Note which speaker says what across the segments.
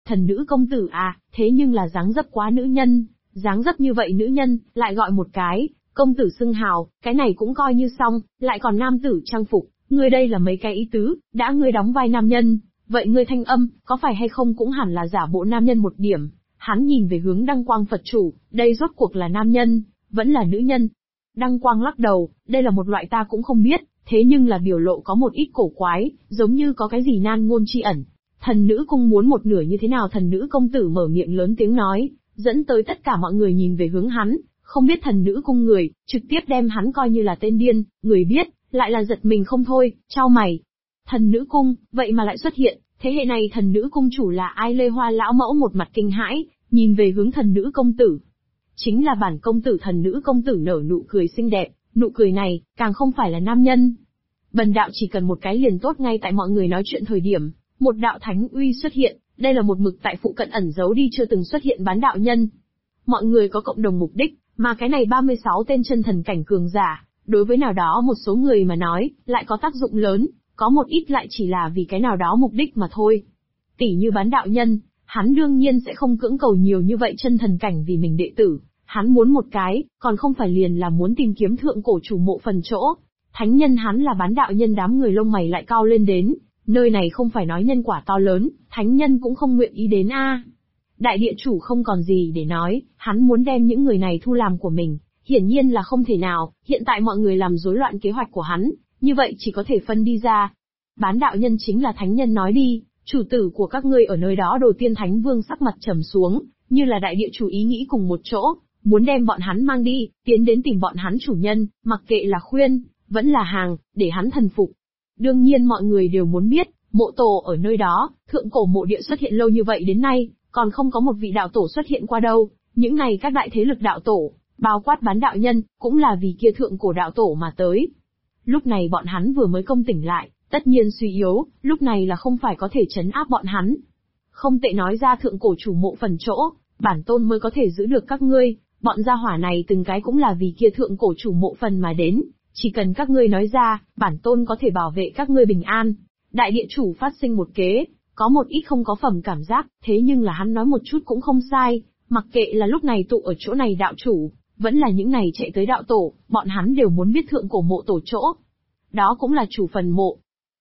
Speaker 1: Thần nữ công tử à, thế nhưng là dáng dấp quá nữ nhân, dáng dấp như vậy nữ nhân, lại gọi một cái, công tử xưng hào, cái này cũng coi như xong, lại còn nam tử trang phục, ngươi đây là mấy cái ý tứ, đã ngươi đóng vai nam nhân, vậy ngươi thanh âm, có phải hay không cũng hẳn là giả bộ nam nhân một điểm. Hắn nhìn về hướng Đăng Quang Phật chủ, đây rốt cuộc là nam nhân, vẫn là nữ nhân. Đăng Quang lắc đầu, đây là một loại ta cũng không biết, thế nhưng là biểu lộ có một ít cổ quái, giống như có cái gì nan ngôn chi ẩn. Thần nữ cung muốn một nửa như thế nào? Thần nữ công tử mở miệng lớn tiếng nói, dẫn tới tất cả mọi người nhìn về hướng hắn, không biết thần nữ cung người, trực tiếp đem hắn coi như là tên điên, người biết, lại là giật mình không thôi, chau mày. Thần nữ cung, vậy mà lại xuất hiện, thế hệ này thần nữ cung chủ là ai? Lê Hoa lão mẫu một mặt kinh hãi, nhìn về hướng thần nữ công tử. Chính là bản công tử. Thần nữ công tử nở nụ cười xinh đẹp, nụ cười này, càng không phải là nam nhân. Bần đạo chỉ cần một cái liền tốt. Ngay tại mọi người nói chuyện thời điểm, một đạo thánh uy xuất hiện, đây là một mực tại phụ cận ẩn giấu đi chưa từng xuất hiện bán đạo nhân. Mọi người có cộng đồng mục đích, mà cái này 36 tên chân thần cảnh cường giả, đối với nào đó một số người mà nói, lại có tác dụng lớn, có một ít lại chỉ là vì cái nào đó mục đích mà thôi. Tỷ như bán đạo nhân, hắn đương nhiên sẽ không cưỡng cầu nhiều như vậy chân thần cảnh vì mình đệ tử, hắn muốn một cái, còn không phải liền là muốn tìm kiếm thượng cổ chủ mộ phần chỗ. Thánh nhân hắn là bán đạo nhân, đám người lông mày lại cao lên đến, nơi này không phải nói nhân quả to lớn, thánh nhân cũng không nguyện ý đến a. Đại địa chủ không còn gì để nói, hắn muốn đem những người này thu làm của mình, hiển nhiên là không thể nào, hiện tại mọi người làm rối loạn kế hoạch của hắn, như vậy chỉ có thể phân đi ra. Bán đạo nhân chính là thánh nhân, nói đi, chủ tử của các ngươi ở nơi đó. Đầu tiên Thánh Vương sắc mặt trầm xuống, như là đại địa chủ ý nghĩ cùng một chỗ, muốn đem bọn hắn mang đi, tiến đến tìm bọn hắn chủ nhân, mặc kệ là khuyên, vẫn là hàng, để hắn thần phục. Đương nhiên mọi người đều muốn biết, mộ tổ ở nơi đó, thượng cổ mộ địa xuất hiện lâu như vậy đến nay, còn không có một vị đạo tổ xuất hiện qua đâu. Những này các đại thế lực đạo tổ, bao quát bán đạo nhân, cũng là vì kia thượng cổ đạo tổ mà tới. Lúc này bọn hắn vừa mới công tỉnh lại, tất nhiên suy yếu, lúc này là không phải có thể trấn áp bọn hắn. Không tệ, nói ra thượng cổ chủ mộ phần chỗ, bản tôn mới có thể giữ được các ngươi, bọn gia hỏa này từng cái cũng là vì kia thượng cổ chủ mộ phần mà đến, chỉ cần các ngươi nói ra, bản tôn có thể bảo vệ các ngươi bình an. Đại địa chủ phát sinh một kế, có một ít không có phẩm cảm giác, thế nhưng là hắn nói một chút cũng không sai, mặc kệ là lúc này tụ ở chỗ này đạo chủ, vẫn là những này chạy tới đạo tổ, bọn hắn đều muốn biết thượng cổ mộ tổ chỗ. Đó cũng là chủ phần mộ.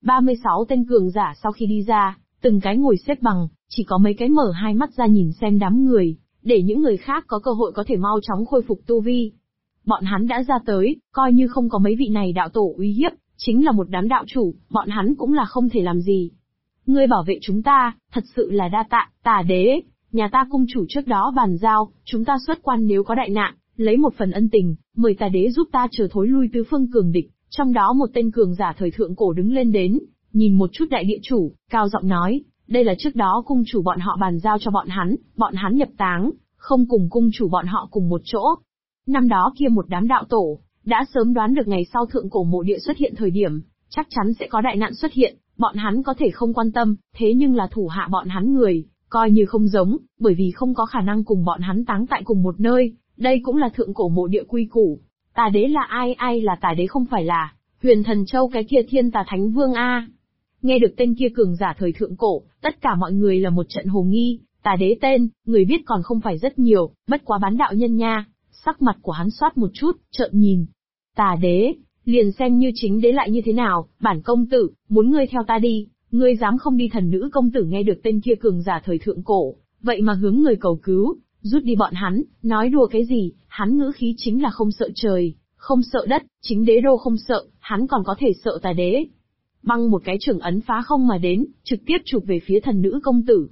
Speaker 1: 36 tên cường giả sau khi đi ra, từng cái ngồi xếp bằng, chỉ có mấy cái mở hai mắt ra nhìn xem đám người, để những người khác có cơ hội có thể mau chóng khôi phục tu vi. Bọn hắn đã ra tới, coi như không có mấy vị này đạo tổ uy hiếp, chính là một đám đạo chủ, bọn hắn cũng là không thể làm gì. Ngươi bảo vệ chúng ta, thật sự là đa tạ, Tà đế, nhà ta cung chủ trước đó bàn giao, chúng ta xuất quan nếu có đại nạn, lấy một phần ân tình, mời Tà đế giúp ta chờ thối lui tứ phương cường địch. Trong đó một tên cường giả thời thượng cổ đứng lên đến, nhìn một chút đại địa chủ, cao giọng nói, đây là trước đó cung chủ bọn họ bàn giao cho bọn hắn nhập táng, không cùng cung chủ bọn họ cùng một chỗ. Năm đó kia một đám đạo tổ, đã sớm đoán được ngày sau thượng cổ mộ địa xuất hiện thời điểm, chắc chắn sẽ có đại nạn xuất hiện, bọn hắn có thể không quan tâm, thế nhưng là thủ hạ bọn hắn người, coi như không giống, bởi vì không có khả năng cùng bọn hắn táng tại cùng một nơi, đây cũng là thượng cổ mộ địa quy củ. Tà đế là ai? Ai là Tà đế? Không phải là Huyền Thần Châu cái kia Thiên Tà Thánh Vương a? Nghe được tên kia cường giả thời thượng cổ, tất cả mọi người là một trận hồ nghi. Tà đế tên, người biết còn không phải rất nhiều, bất quá bán đạo nhân nha. Sắc mặt của hắn xoát một chút, trợn nhìn. Tà đế, liền xem như chính đế lại như thế nào, bản công tử, muốn ngươi theo ta đi, ngươi dám không đi? Thần nữ công tử nghe được tên kia cường giả thời thượng cổ, vậy mà hướng người cầu cứu, rút đi bọn hắn, nói đùa cái gì, hắn ngữ khí chính là không sợ trời, không sợ đất, chính đế đô không sợ, hắn còn có thể sợ Tà đế. Băng một cái trưởng ấn phá không mà đến, trực tiếp chụp về phía thần nữ công tử.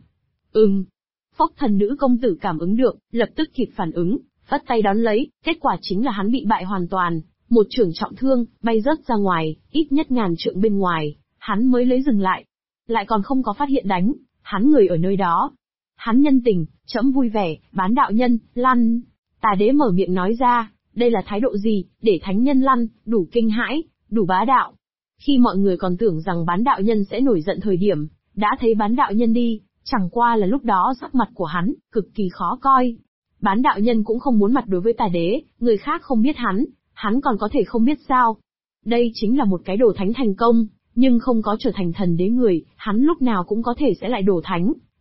Speaker 1: Phốc, thần nữ công tử cảm ứng được, lập tức kịp phản ứng, phất tay đón lấy, kết quả chính là hắn bị bại hoàn toàn, một chưởng trọng thương, bay rớt ra ngoài, ít nhất ngàn trượng bên ngoài, hắn mới lấy dừng lại. Lại còn không có phát hiện đánh, hắn người ở nơi đó. Hắn nhân tình, trẫm vui vẻ, bán đạo nhân, lăn. Tà đế mở miệng nói ra, đây là thái độ gì, để thánh nhân lăn, đủ kinh hãi, đủ bá đạo. Khi mọi người còn tưởng rằng bán đạo nhân sẽ nổi giận thời điểm, đã thấy bán đạo nhân đi, chẳng qua là lúc đó sắc mặt của hắn, cực kỳ khó coi. Bán đạo nhân cũng không muốn mặt đối với Tà đế, người khác không biết hắn còn có thể không biết sao. Đây chính là một cái đổ thánh thành công, nhưng không có trở thành thần đế người, hắn lúc nào cũng có thể sẽ lại đổ thánh.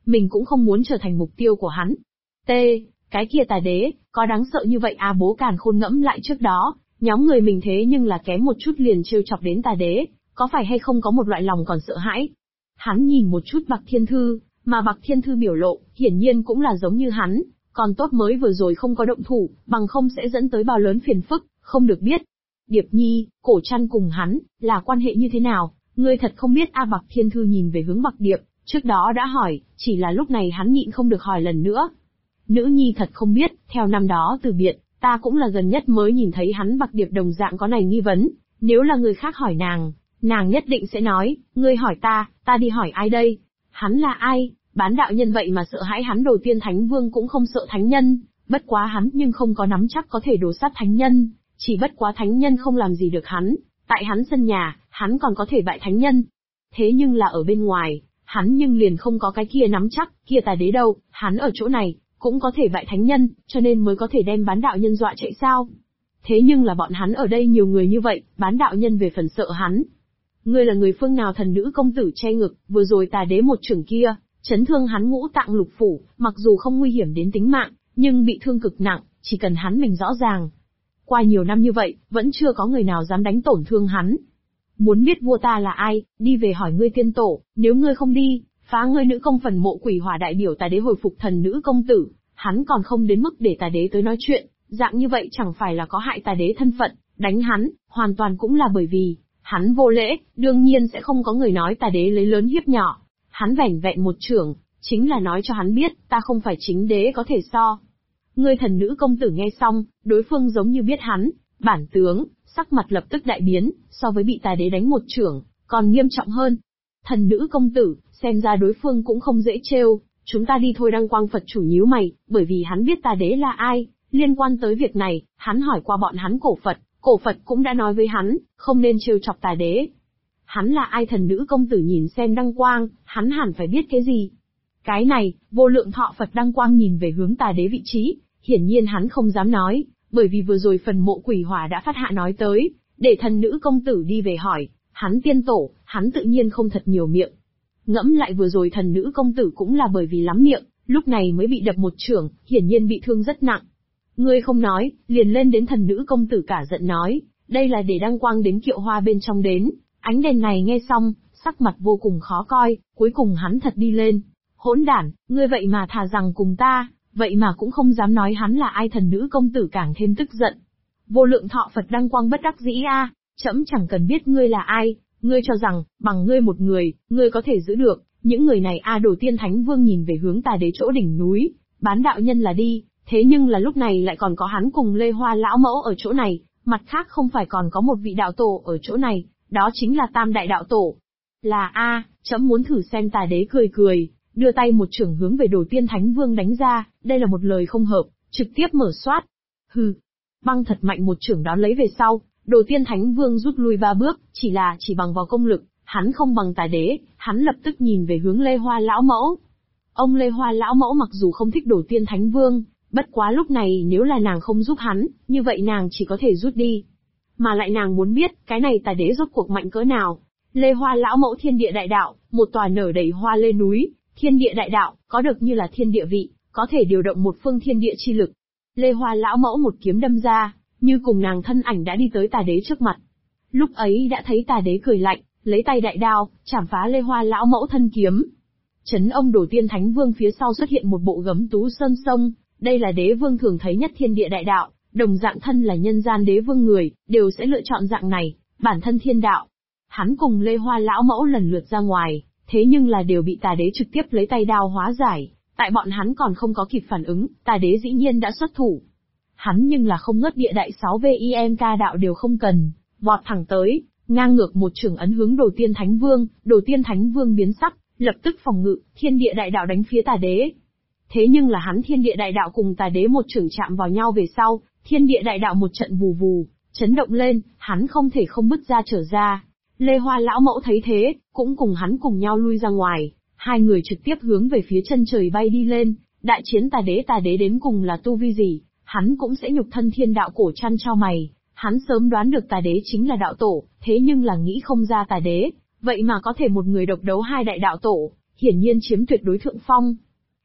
Speaker 1: mình cũng không muốn trở thành mục tiêu của hắn. T. Cái kia tà đế, có đáng sợ như vậy à? Bố Càn Khôn ngẫm lại trước đó, nhóm người mình thế nhưng là kém một chút liền trêu chọc đến tà đế, có phải hay không có một loại lòng còn sợ hãi. Hắn nhìn một chút Bạc Thiên Thư, mà Bạc Thiên Thư biểu lộ, hiển nhiên cũng là giống như hắn, còn tốt mới vừa rồi không có động thủ, bằng không sẽ dẫn tới bao lớn phiền phức, không được biết. Điệp Nhi, Cổ Trăn cùng hắn, là quan hệ như thế nào, ngươi thật không biết a? Bạc Thiên Thư nhìn về hướng Bạc Điệp, trước đó đã hỏi, chỉ là lúc này hắn nhịn không được hỏi lần nữa. Nữ nhi thật không biết, theo năm đó từ biệt, ta cũng là gần nhất mới nhìn thấy hắn. Bạc Điệp đồng dạng có này nghi vấn, nếu là người khác hỏi nàng nhất định sẽ nói, ngươi hỏi ta đi hỏi ai đây? Hắn là ai? Bán đạo nhân vậy mà sợ hãi hắn. Đầu tiên Thánh Vương cũng không sợ thánh nhân, bất quá hắn nhưng không có nắm chắc có thể đổ sát thánh nhân, chỉ bất quá thánh nhân không làm gì được hắn, tại hắn sân nhà, hắn còn có thể bại thánh nhân. Thế nhưng là ở bên ngoài, hắn nhưng liền không có cái kia nắm chắc, kia tà đế đâu, hắn ở chỗ này, cũng có thể bại thánh nhân, cho nên mới có thể đem bán đạo nhân dọa chạy sao. Thế nhưng là bọn hắn ở đây nhiều người như vậy, bán đạo nhân về phần sợ hắn. Ngươi là người phương nào? Thần nữ công tử che ngực, vừa rồi tà đế một chưởng kia, chấn thương hắn ngũ tạng lục phủ, mặc dù không nguy hiểm đến tính mạng, nhưng bị thương cực nặng, chỉ cần hắn mình rõ ràng. Qua nhiều năm như vậy, vẫn chưa có người nào dám đánh tổn thương hắn. Muốn biết vua ta là ai, đi về hỏi ngươi tiên tổ, nếu ngươi không đi, phá ngươi nữ công phần mộ quỷ hỏa đại biểu tà đế hồi phục thần nữ công tử, hắn còn không đến mức để tà đế tới nói chuyện, dạng như vậy chẳng phải là có hại tà đế thân phận, đánh hắn, hoàn toàn cũng là bởi vì hắn vô lễ, đương nhiên sẽ không có người nói tà đế lấy lớn hiếp nhỏ. Hắn vẻn vẹn một chưởng, chính là nói cho hắn biết, ta không phải chính đế có thể so. Ngươi thần nữ công tử nghe xong, đối phương giống như biết hắn, bản tướng, sắc mặt lập tức đại biến, so với bị tà đế đánh một chưởng, còn nghiêm trọng hơn. Thần nữ công tử, xem ra đối phương cũng không dễ trêu, chúng ta đi thôi. Đăng Quang Phật chủ nhíu mày, bởi vì hắn biết tà đế là ai, liên quan tới việc này, hắn hỏi qua bọn hắn cổ Phật cũng đã nói với hắn, không nên trêu chọc tà đế. Hắn là ai? Thần nữ công tử nhìn xem Đăng Quang, hắn hẳn phải biết cái gì. Cái này, Vô Lượng Thọ Phật. Đăng Quang nhìn về hướng tà đế vị trí, hiển nhiên hắn không dám nói, bởi vì vừa rồi phần mộ quỷ hỏa đã phát hạ nói tới, để thần nữ công tử đi về hỏi, hắn tiên tổ, hắn tự nhiên không thật nhiều miệng. Ngẫm lại vừa rồi thần nữ công tử cũng là bởi vì lắm miệng, lúc này mới bị đập một chưởng, hiển nhiên bị thương rất nặng. Ngươi không nói, liền lên đến thần nữ công tử cả giận nói, đây là để Đăng Quang đến kiệu hoa bên trong đến. Ánh đèn này nghe xong, sắc mặt vô cùng khó coi, cuối cùng hắn thật đi lên. Hỗn đản, ngươi vậy mà thà rằng cùng ta, vậy mà cũng không dám nói hắn là ai. Thần nữ công tử càng thêm tức giận. Vô Lượng Thọ Phật. Đăng Quang bất đắc dĩ a, trẫm chẳng cần biết ngươi là ai, ngươi cho rằng, bằng ngươi một người, ngươi có thể giữ được, những người này a. Đầu tiên Thánh Vương nhìn về hướng tà đế chỗ đỉnh núi, bán đạo nhân là đi, thế nhưng là lúc này lại còn có hắn cùng Lê Hoa lão mẫu ở chỗ này, mặt khác không phải còn có một vị đạo tổ ở chỗ này, đó chính là Tam Đại Đạo Tổ. Là a, trẫm muốn thử xem. Tà đế cười cười, đưa tay một chưởng hướng về Đồ Tiên Thánh Vương đánh ra, đây là một lời không hợp, trực tiếp mở soát. Hừ, băng thật mạnh một chưởng đón lấy về sau, Đồ Tiên Thánh Vương rút lui 3 bước, chỉ bằng vào công lực, hắn không bằng tà đế, hắn lập tức nhìn về hướng Lê Hoa lão mẫu. Ông Lê Hoa lão mẫu mặc dù không thích Đồ Tiên Thánh Vương, bất quá lúc này nếu là nàng không giúp hắn, như vậy nàng chỉ có thể rút đi. Mà lại nàng muốn biết, cái này tà đế rốt cuộc mạnh cỡ nào. Lê Hoa lão mẫu thiên địa đại đạo, một tòa nở đầy hoa lê núi, thiên địa đại đạo, có được như là thiên địa vị, có thể điều động một phương thiên địa chi lực. Lê Hoa lão mẫu một kiếm đâm ra, như cùng nàng thân ảnh đã đi tới tà đế trước mặt. Lúc ấy đã thấy tà đế cười lạnh, lấy tay đại đao, chảm phá Lê Hoa lão mẫu thân kiếm. Chấn ông Đồ Tiên Thánh Vương phía sau xuất hiện một bộ gấm tú sơn sông, đây là đế vương thường thấy nhất thiên địa đại đạo, đồng dạng thân là nhân gian đế vương người, đều sẽ lựa chọn dạng này, bản thân thiên đạo. Hắn cùng Lê Hoa lão mẫu lần lượt ra ngoài, thế nhưng là đều bị tà đế trực tiếp lấy tay đao hóa giải, tại bọn hắn còn không có kịp phản ứng, tà đế dĩ nhiên đã xuất thủ. Hắn nhưng là không ngớt địa đại 6 VINK đạo đều không cần, vọt thẳng tới, ngang ngược một chưởng ấn hướng Đồ Tiên Thánh Vương. Đồ Tiên Thánh Vương biến sắc, lập tức phòng ngự, thiên địa đại đạo đánh phía tà đế. Thế nhưng là hắn thiên địa đại đạo cùng tà đế một chưởng chạm vào nhau về sau, thiên địa đại đạo một trận vù vù, chấn động lên, hắn không thể không bứt ra trở ra. Lê Hoa lão mẫu thấy thế, cũng cùng hắn cùng nhau lui ra ngoài, hai người trực tiếp hướng về phía chân trời bay đi lên. Đại chiến tà đế đến cùng là tu vi gì, hắn cũng sẽ nhục thân thiên đạo. Cổ Trăn chau mày, hắn sớm đoán được tà đế chính là đạo tổ, thế nhưng là nghĩ không ra tà đế, vậy mà có thể một người độc đấu hai đại đạo tổ, hiển nhiên chiếm tuyệt đối thượng phong.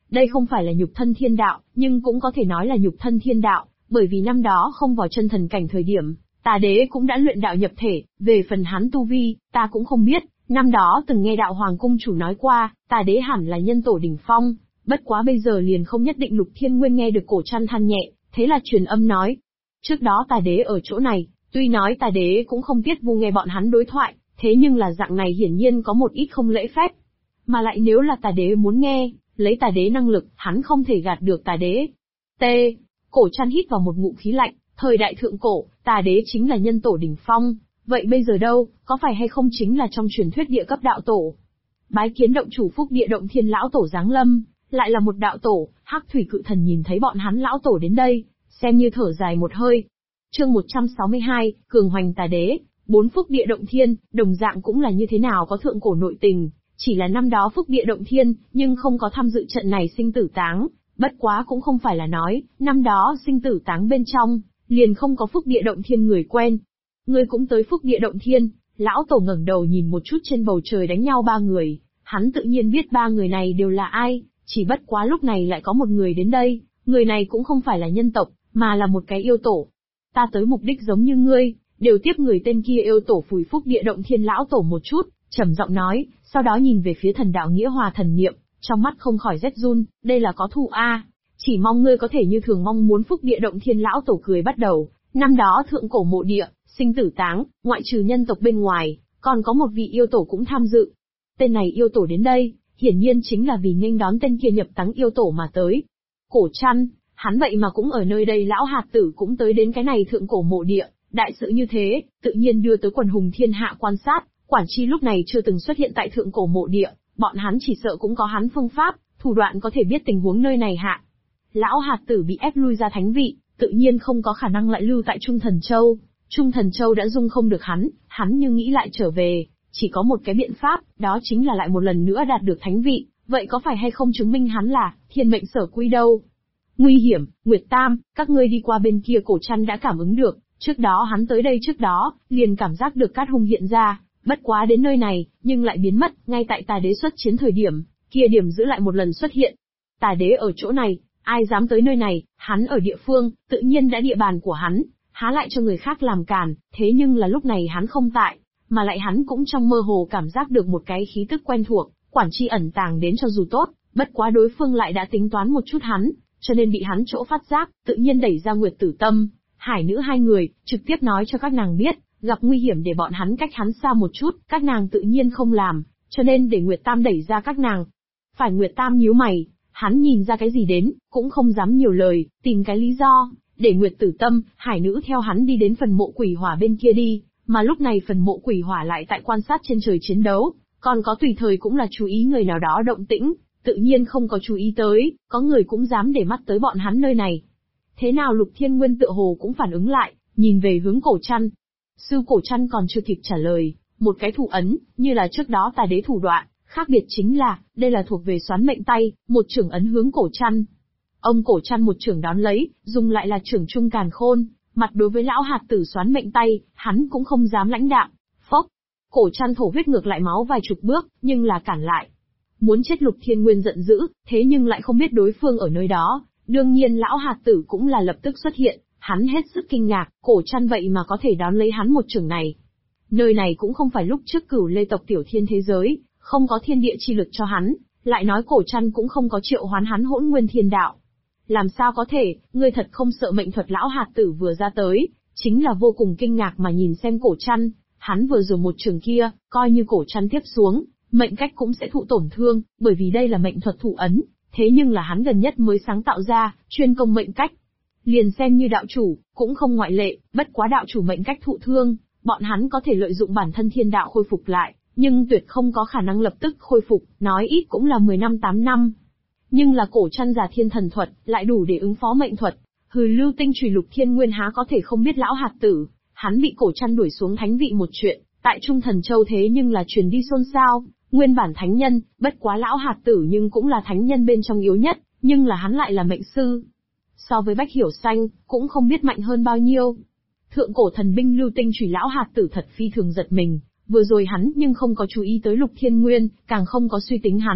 Speaker 1: Đây không phải là nhục thân thiên đạo, nhưng cũng có thể nói là nhục thân thiên đạo, bởi vì năm đó không vào chân thần cảnh thời điểm, Tà Đế cũng đã luyện đạo nhập thể, về phần hắn tu vi, ta cũng không biết, năm đó từng nghe đạo hoàng cung chủ nói qua, Tà Đế hẳn là nhân tổ đỉnh phong, bất quá bây giờ liền không nhất định Lục Thiên Nguyên nghe được Cổ Trăn than nhẹ, thế là truyền âm nói. Trước đó Tà Đế ở chỗ này, tuy nói Tà Đế cũng không tiết vu nghe bọn hắn đối thoại, thế nhưng là dạng này hiển nhiên có một ít không lễ phép. Mà lại nếu là Tà Đế muốn nghe, lấy Tà Đế năng lực, hắn không thể gạt được Tà Đế. T. Cổ Trăn hít vào một ngụm khí lạnh, thời đại thượng cổ, Tà Đế chính là nhân tổ đỉnh phong, vậy bây giờ đâu, có phải hay không chính là trong truyền thuyết địa cấp đạo tổ? Bái kiến động chủ Phúc Địa Động Thiên lão tổ giáng lâm, lại là một đạo tổ. Hắc Thủy Cự Thần nhìn thấy bọn hắn lão tổ đến đây, xem như thở dài một hơi. Chương 162, Cường Hoành Tà Đế, 4 Phúc Địa Động Thiên, đồng dạng cũng là như thế nào có thượng cổ nội tình, chỉ là năm đó Phúc Địa Động Thiên, nhưng không có tham dự trận này sinh tử táng, bất quá cũng không phải là nói, năm đó sinh tử táng bên trong, liền không có Phúc Địa Động Thiên người quen. Ngươi cũng tới Phúc Địa Động Thiên, lão tổ ngẩng đầu nhìn một chút trên bầu trời đánh nhau 3 người, hắn tự nhiên biết 3 người này đều là ai, chỉ bất quá lúc này lại có một người đến đây, người này cũng không phải là nhân tộc, mà là một cái yêu tổ. Ta tới mục đích giống như ngươi, đều tiếp người tên kia yêu tổ Phủi Phúc Địa Động Thiên lão tổ một chút, trầm giọng nói, sau đó nhìn về phía thần đạo Nghĩa Hòa thần niệm, trong mắt không khỏi rét run, đây là có thù a, chỉ mong ngươi có thể như thường mong muốn. Phúc Địa Động Thiên lão tổ cười bắt đầu, năm đó thượng cổ mộ địa, sinh tử táng, ngoại trừ nhân tộc bên ngoài, còn có một vị yêu tổ cũng tham dự. Tên này yêu tổ đến đây, hiển nhiên chính là vì nghênh đón tên kia nhập táng yêu tổ mà tới. Cổ Trăn, hắn vậy mà cũng ở nơi đây. Lão hạt tử cũng tới đến cái này thượng cổ mộ địa, đại sự như thế, tự nhiên đưa tới quần hùng thiên hạ quan sát. Quản chi lúc này chưa từng xuất hiện tại thượng cổ mộ địa, bọn hắn chỉ sợ cũng có hắn phương pháp, thủ đoạn có thể biết tình huống nơi này hạ. Lão hạt tử bị ép lui ra thánh vị, tự nhiên không có khả năng lại lưu tại Trung Thần Châu. Trung Thần Châu đã dung không được hắn như nghĩ lại trở về, chỉ có một cái biện pháp, đó chính là lại một lần nữa đạt được thánh vị, vậy có phải hay không chứng minh hắn là thiên mệnh sở quy đâu? Nguy hiểm, Nguyệt Tam, các ngươi đi qua bên kia. Cổ Trăn đã cảm ứng được, trước đó hắn tới đây trước đó, liền cảm giác được cát hung hiện ra, bất quá đến nơi này, nhưng lại biến mất, ngay tại Tà Đế xuất chiến thời điểm, kia điểm giữ lại một lần xuất hiện. Tà Đế ở chỗ này, ai dám tới nơi này, hắn ở địa phương, tự nhiên đã địa bàn của hắn, há lại cho người khác làm cản, thế nhưng là lúc này hắn không tại, mà lại hắn cũng trong mơ hồ cảm giác được một cái khí tức quen thuộc, quản chi ẩn tàng đến cho dù tốt, bất quá đối phương lại đã tính toán một chút hắn, cho nên bị hắn chỗ phát giác, tự nhiên đẩy ra Nguyệt Tử Tâm, Hải Nữ hai người, trực tiếp nói cho các nàng biết, gặp nguy hiểm để bọn hắn cách hắn xa một chút, các nàng tự nhiên không làm, cho nên để Nguyệt Tam đẩy ra các nàng. Phải. Nguyệt Tam nhíu mày, hắn nhìn ra cái gì đến, cũng không dám nhiều lời, tìm cái lý do, để Nguyệt Tử Tâm, Hải Nữ theo hắn đi đến phần mộ quỷ hỏa bên kia đi, mà lúc này phần mộ quỷ hỏa lại tại quan sát trên trời chiến đấu, còn có tùy thời cũng là chú ý người nào đó động tĩnh, tự nhiên không có chú ý tới, có người cũng dám để mắt tới bọn hắn nơi này. Thế nào? Lục Thiên Nguyên tựa hồ cũng phản ứng lại, nhìn về hướng Cổ Trăn. Sư Cổ Trăn còn chưa kịp trả lời, một cái thủ ấn, như là trước đó Tà Đế thủ đoạn, khác biệt chính là, đây là thuộc về xoán mệnh tay, một chưởng ấn hướng Cổ Trăn. Ông Cổ Trăn một chưởng đón lấy, dùng lại là chưởng trung càn khôn, mặt đối với lão hạt tử xoán mệnh tay, hắn cũng không dám lãnh đạm. Phốc, Cổ Trăn thổ huyết ngược lại máu vài chục bước, nhưng là cản lại. Muốn chết. Lục Thiên Nguyên giận dữ, thế nhưng lại không biết đối phương ở nơi đó, đương nhiên lão hạt tử cũng là lập tức xuất hiện, hắn hết sức kinh ngạc, Cổ Trăn vậy mà có thể đón lấy hắn một chưởng này. Nơi này cũng không phải lúc trước Cửu Lê tộc tiểu thiên thế giới, không có thiên địa chi lực cho hắn, lại nói Cổ Trăn cũng không có triệu hoán hắn Hỗn Nguyên Thiên Đạo. Làm sao có thể, ngươi thật không sợ mệnh thuật? Lão hạt tử vừa ra tới, chính là vô cùng kinh ngạc mà nhìn xem Cổ Trăn, hắn vừa rồi một chưởng kia, coi như Cổ Trăn tiếp xuống, mệnh cách cũng sẽ thụ tổn thương, bởi vì đây là mệnh thuật thủ ấn, thế nhưng là hắn gần nhất mới sáng tạo ra, chuyên công mệnh cách. Liền xem như đạo chủ, cũng không ngoại lệ, bất quá đạo chủ mệnh cách thụ thương, bọn hắn có thể lợi dụng bản thân thiên đạo khôi phục lại, nhưng tuyệt không có khả năng lập tức khôi phục, nói ít cũng là 10 năm 8 năm. Nhưng là Cổ Trăn giả thiên thần thuật, lại đủ để ứng phó mệnh thuật. Hừ, Lưu Tinh Chùy. Lục Thiên Nguyên há có thể không biết lão hạt tử, hắn bị Cổ Trăn đuổi xuống thánh vị một chuyện, tại Trung Thần Châu thế nhưng là truyền đi xôn xao, nguyên bản thánh nhân, bất quá lão hạt tử nhưng cũng là thánh nhân bên trong yếu nhất, nhưng là hắn lại là mệnh sư. So với Bách Hiểu Xanh, cũng không biết mạnh hơn bao nhiêu. Thượng cổ thần binh Lưu Tinh Chùy. Lão hạt tử thật phi thường giật mình, vừa rồi hắn nhưng không có chú ý tới Lục Thiên Nguyên, càng không có suy tính hắn.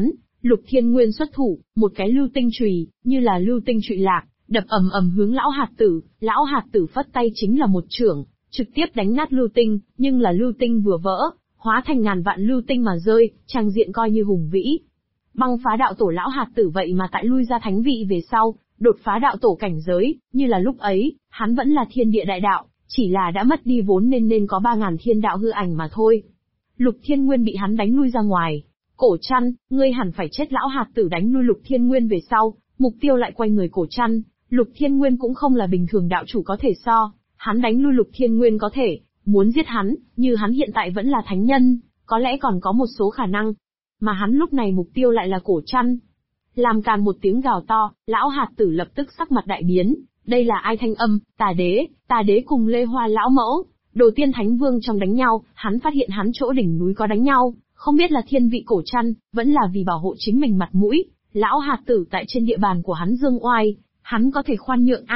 Speaker 1: Lục Thiên Nguyên xuất thủ, một cái lưu tinh chùy, như là lưu tinh trụy lạc, đập ầm ầm hướng lão hạt tử phất tay chính là một chưởng, trực tiếp đánh nát lưu tinh, nhưng là lưu tinh vừa vỡ, hóa thành ngàn vạn lưu tinh mà rơi, trang diện coi như hùng vĩ. Băng phá đạo tổ lão hạt tử vậy mà tại lui ra thánh vị về sau, đột phá đạo tổ cảnh giới, như là lúc ấy, hắn vẫn là thiên địa đại đạo, chỉ là đã mất đi vốn nên có 3.000 thiên đạo hư ảnh mà thôi. Lục Thiên Nguyên bị hắn đánh lui ra ngoài. Cổ Trăn, ngươi hẳn phải chết. Lão hạt tử đánh lui Lục Thiên Nguyên về sau, mục tiêu lại quay người Cổ Trăn. Lục Thiên Nguyên cũng không là bình thường đạo chủ có thể so, hắn đánh lui Lục Thiên Nguyên có thể, muốn giết hắn, như hắn hiện tại vẫn là thánh nhân, có lẽ còn có một số khả năng. Mà hắn lúc này mục tiêu lại là Cổ Trăn. Làm càn một tiếng gào to, lão hạt tử lập tức sắc mặt đại biến, đây là ai thanh âm? Tà đế cùng Lê Hoa lão mẫu, Đồ Tiên Thánh Vương trong đánh nhau, hắn phát hiện hắn chỗ đỉnh núi có đánh nhau, không biết là thiên vị Cổ Trăn, vẫn là vì bảo hộ chính mình mặt mũi, lão hạt tử tại trên địa bàn của hắn dương oai, hắn có thể khoan nhượng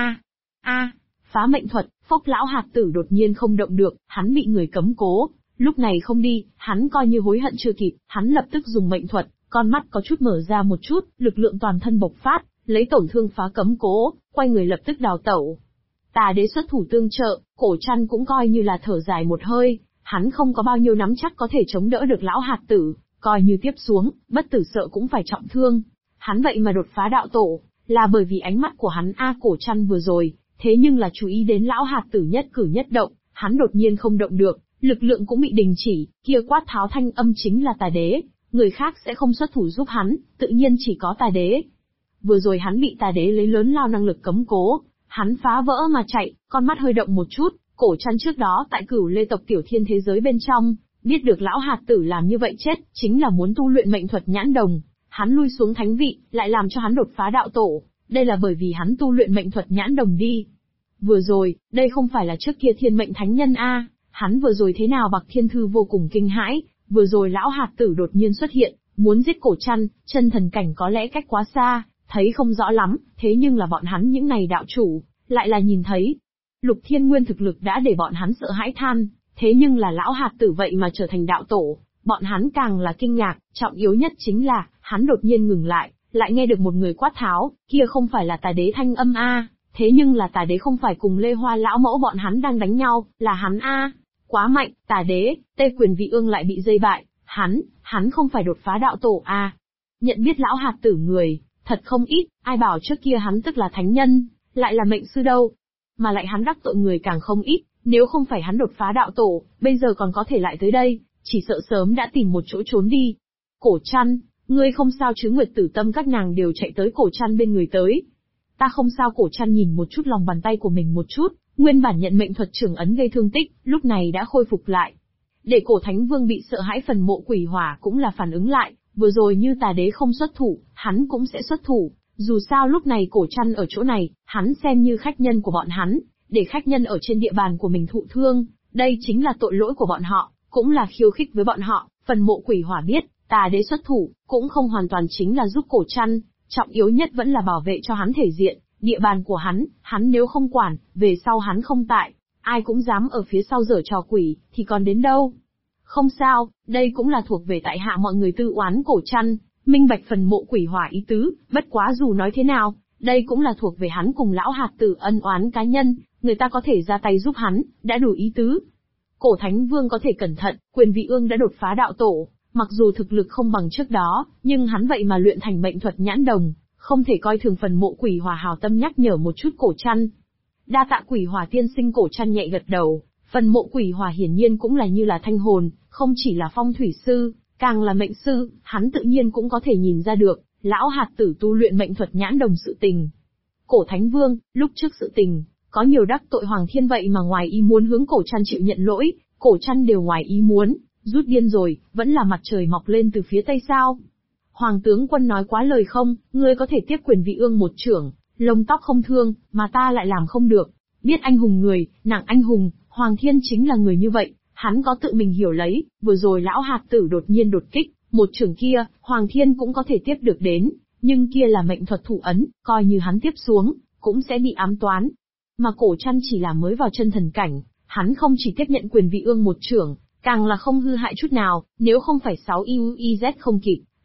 Speaker 1: phá mệnh thuật, phốc lão hạt tử đột nhiên không động được, hắn bị người cấm cố, lúc này không đi, hắn coi như hối hận chưa kịp, hắn lập tức dùng mệnh thuật, con mắt có chút mở ra một chút, lực lượng toàn thân bộc phát, lấy tổn thương phá cấm cố, quay người lập tức đào tẩu. Tà đế xuất thủ tương trợ, Cổ Trăn cũng coi như là thở dài một hơi, hắn không có bao nhiêu nắm chắc có thể chống đỡ được lão hạt tử, coi như tiếp xuống, bất tử sợ cũng phải trọng thương. Hắn vậy mà đột phá đạo tổ, là bởi vì ánh mắt của hắn Cổ Trăn vừa rồi, thế nhưng là chú ý đến lão hạt tử nhất cử nhất động, hắn đột nhiên không động được, lực lượng cũng bị đình chỉ, kia quát tháo thanh âm chính là tà đế, người khác sẽ không xuất thủ giúp hắn, tự nhiên chỉ có tà đế. Vừa rồi hắn bị tà đế lấy lớn lao năng lực cấm cố, hắn phá vỡ mà chạy, con mắt hơi động một chút, Cổ Trăn trước đó tại Cửu Lê tộc tiểu thiên thế giới bên trong, biết được lão hạt tử làm như vậy chết, chính là muốn tu luyện mệnh thuật nhãn đồng, hắn lui xuống thánh vị, lại làm cho hắn đột phá đạo tổ, đây là bởi vì hắn tu luyện mệnh thuật nhãn đồng đi. Vừa rồi, đây không phải là trước kia thiên mệnh thánh nhân hắn vừa rồi thế nào Bạc Thiên Thư vô cùng kinh hãi, vừa rồi lão hạt tử đột nhiên xuất hiện, muốn giết Cổ Trăn, chân thần cảnh có lẽ cách quá xa, thấy không rõ lắm, thế nhưng là bọn hắn những này đạo chủ, lại là nhìn thấy. Lục Thiên Nguyên thực lực đã để bọn hắn sợ hãi than, thế nhưng là lão hạt tử vậy mà trở thành đạo tổ, bọn hắn càng là kinh ngạc, trọng yếu nhất chính là, hắn đột nhiên ngừng lại nghe được một người quát tháo, kia không phải là tà đế thanh âm thế nhưng là tà đế không phải cùng Lê Hoa lão mẫu bọn hắn đang đánh nhau, là hắn quá mạnh, tà đế, Tê Quyền Vị Ương lại bị dây bại, hắn không phải đột phá đạo tổ Nhận biết lão hạt tử người, thật không ít, ai bảo trước kia hắn tức là thánh nhân, lại là mệnh sư đâu. Mà lại hắn đắc tội người càng không ít, nếu không phải hắn đột phá đạo tổ, bây giờ còn có thể lại tới đây, chỉ sợ sớm đã tìm một chỗ trốn đi. Cổ Trăn, ngươi không sao chứ? Nguyệt Tử Tâm các nàng đều chạy tới Cổ Trăn bên người tới. Ta không sao. Cổ Trăn nhìn một chút lòng bàn tay của mình một chút, nguyên bản nhận mệnh thuật trưởng ấn gây thương tích, lúc này đã khôi phục lại. Để Cổ Thánh Vương bị sợ hãi, phần mộ quỷ hỏa cũng là phản ứng lại, vừa rồi như tà đế không xuất thủ, hắn cũng sẽ xuất thủ. Dù sao lúc này Cổ Trăn ở chỗ này, hắn xem như khách nhân của bọn hắn, để khách nhân ở trên địa bàn của mình thụ thương, đây chính là tội lỗi của bọn họ, cũng là khiêu khích với bọn họ. Phần mộ quỷ hỏa biết, tà đế xuất thủ, cũng không hoàn toàn chính là giúp Cổ Trăn, trọng yếu nhất vẫn là bảo vệ cho hắn thể diện, địa bàn của hắn nếu không quản, về sau hắn không tại, ai cũng dám ở phía sau giở trò quỷ, thì còn đến đâu. Không sao, đây cũng là thuộc về tại hạ mọi người tư oán Cổ Trăn, minh bạch phần mộ quỷ hỏa ý tứ, bất quá dù nói thế nào, đây cũng là thuộc về hắn cùng lão hạt tử ân oán cá nhân, người ta có thể ra tay giúp hắn, đã đủ ý tứ. Cổ Thánh Vương có thể cẩn thận, Quyền Vị Ương đã đột phá đạo tổ, mặc dù thực lực không bằng trước đó, nhưng hắn vậy mà luyện thành mệnh thuật nhãn đồng, không thể coi thường phần mộ quỷ hỏa hào tâm nhắc nhở một chút Cổ Trăn. Đa tạ quỷ hỏa tiên sinh. Cổ Trăn nhẹ gật đầu, phần mộ quỷ hỏa hiển nhiên cũng là như là thanh hồn, không chỉ là phong thủy sư, càng là mệnh sư, hắn tự nhiên cũng có thể nhìn ra được, lão hạt tử tu luyện mệnh thuật nhãn đồng sự tình. Cổ Thánh Vương, lúc trước sự tình, có nhiều đắc tội Hoàng Thiên vậy mà ngoài ý muốn hướng Cổ Trăn chịu nhận lỗi, Cổ Trăn đều ngoài ý muốn, rút điên rồi, vẫn là mặt trời mọc lên từ phía tây sao. Hoàng tướng quân nói quá lời không, ngươi có thể tiếp Quyền Vị Ương một chưởng, lông tóc không thương, mà ta lại làm không được. Biết anh hùng người, nặng anh hùng, Hoàng Thiên chính là người như vậy, hắn có tự mình hiểu lấy, vừa rồi lão hạt tử đột nhiên đột kích, một chưởng kia, Hoàng Thiên cũng có thể tiếp được đến, nhưng kia là mệnh thuật thủ ấn, coi như hắn tiếp xuống, cũng sẽ bị ám toán. Mà Cổ Trăn chỉ là mới vào chân thần cảnh, hắn không chỉ tiếp nhận Quyền Vị Ương một chưởng, càng là không hư hại chút nào, nếu không phải 6 IUIZ không kịp,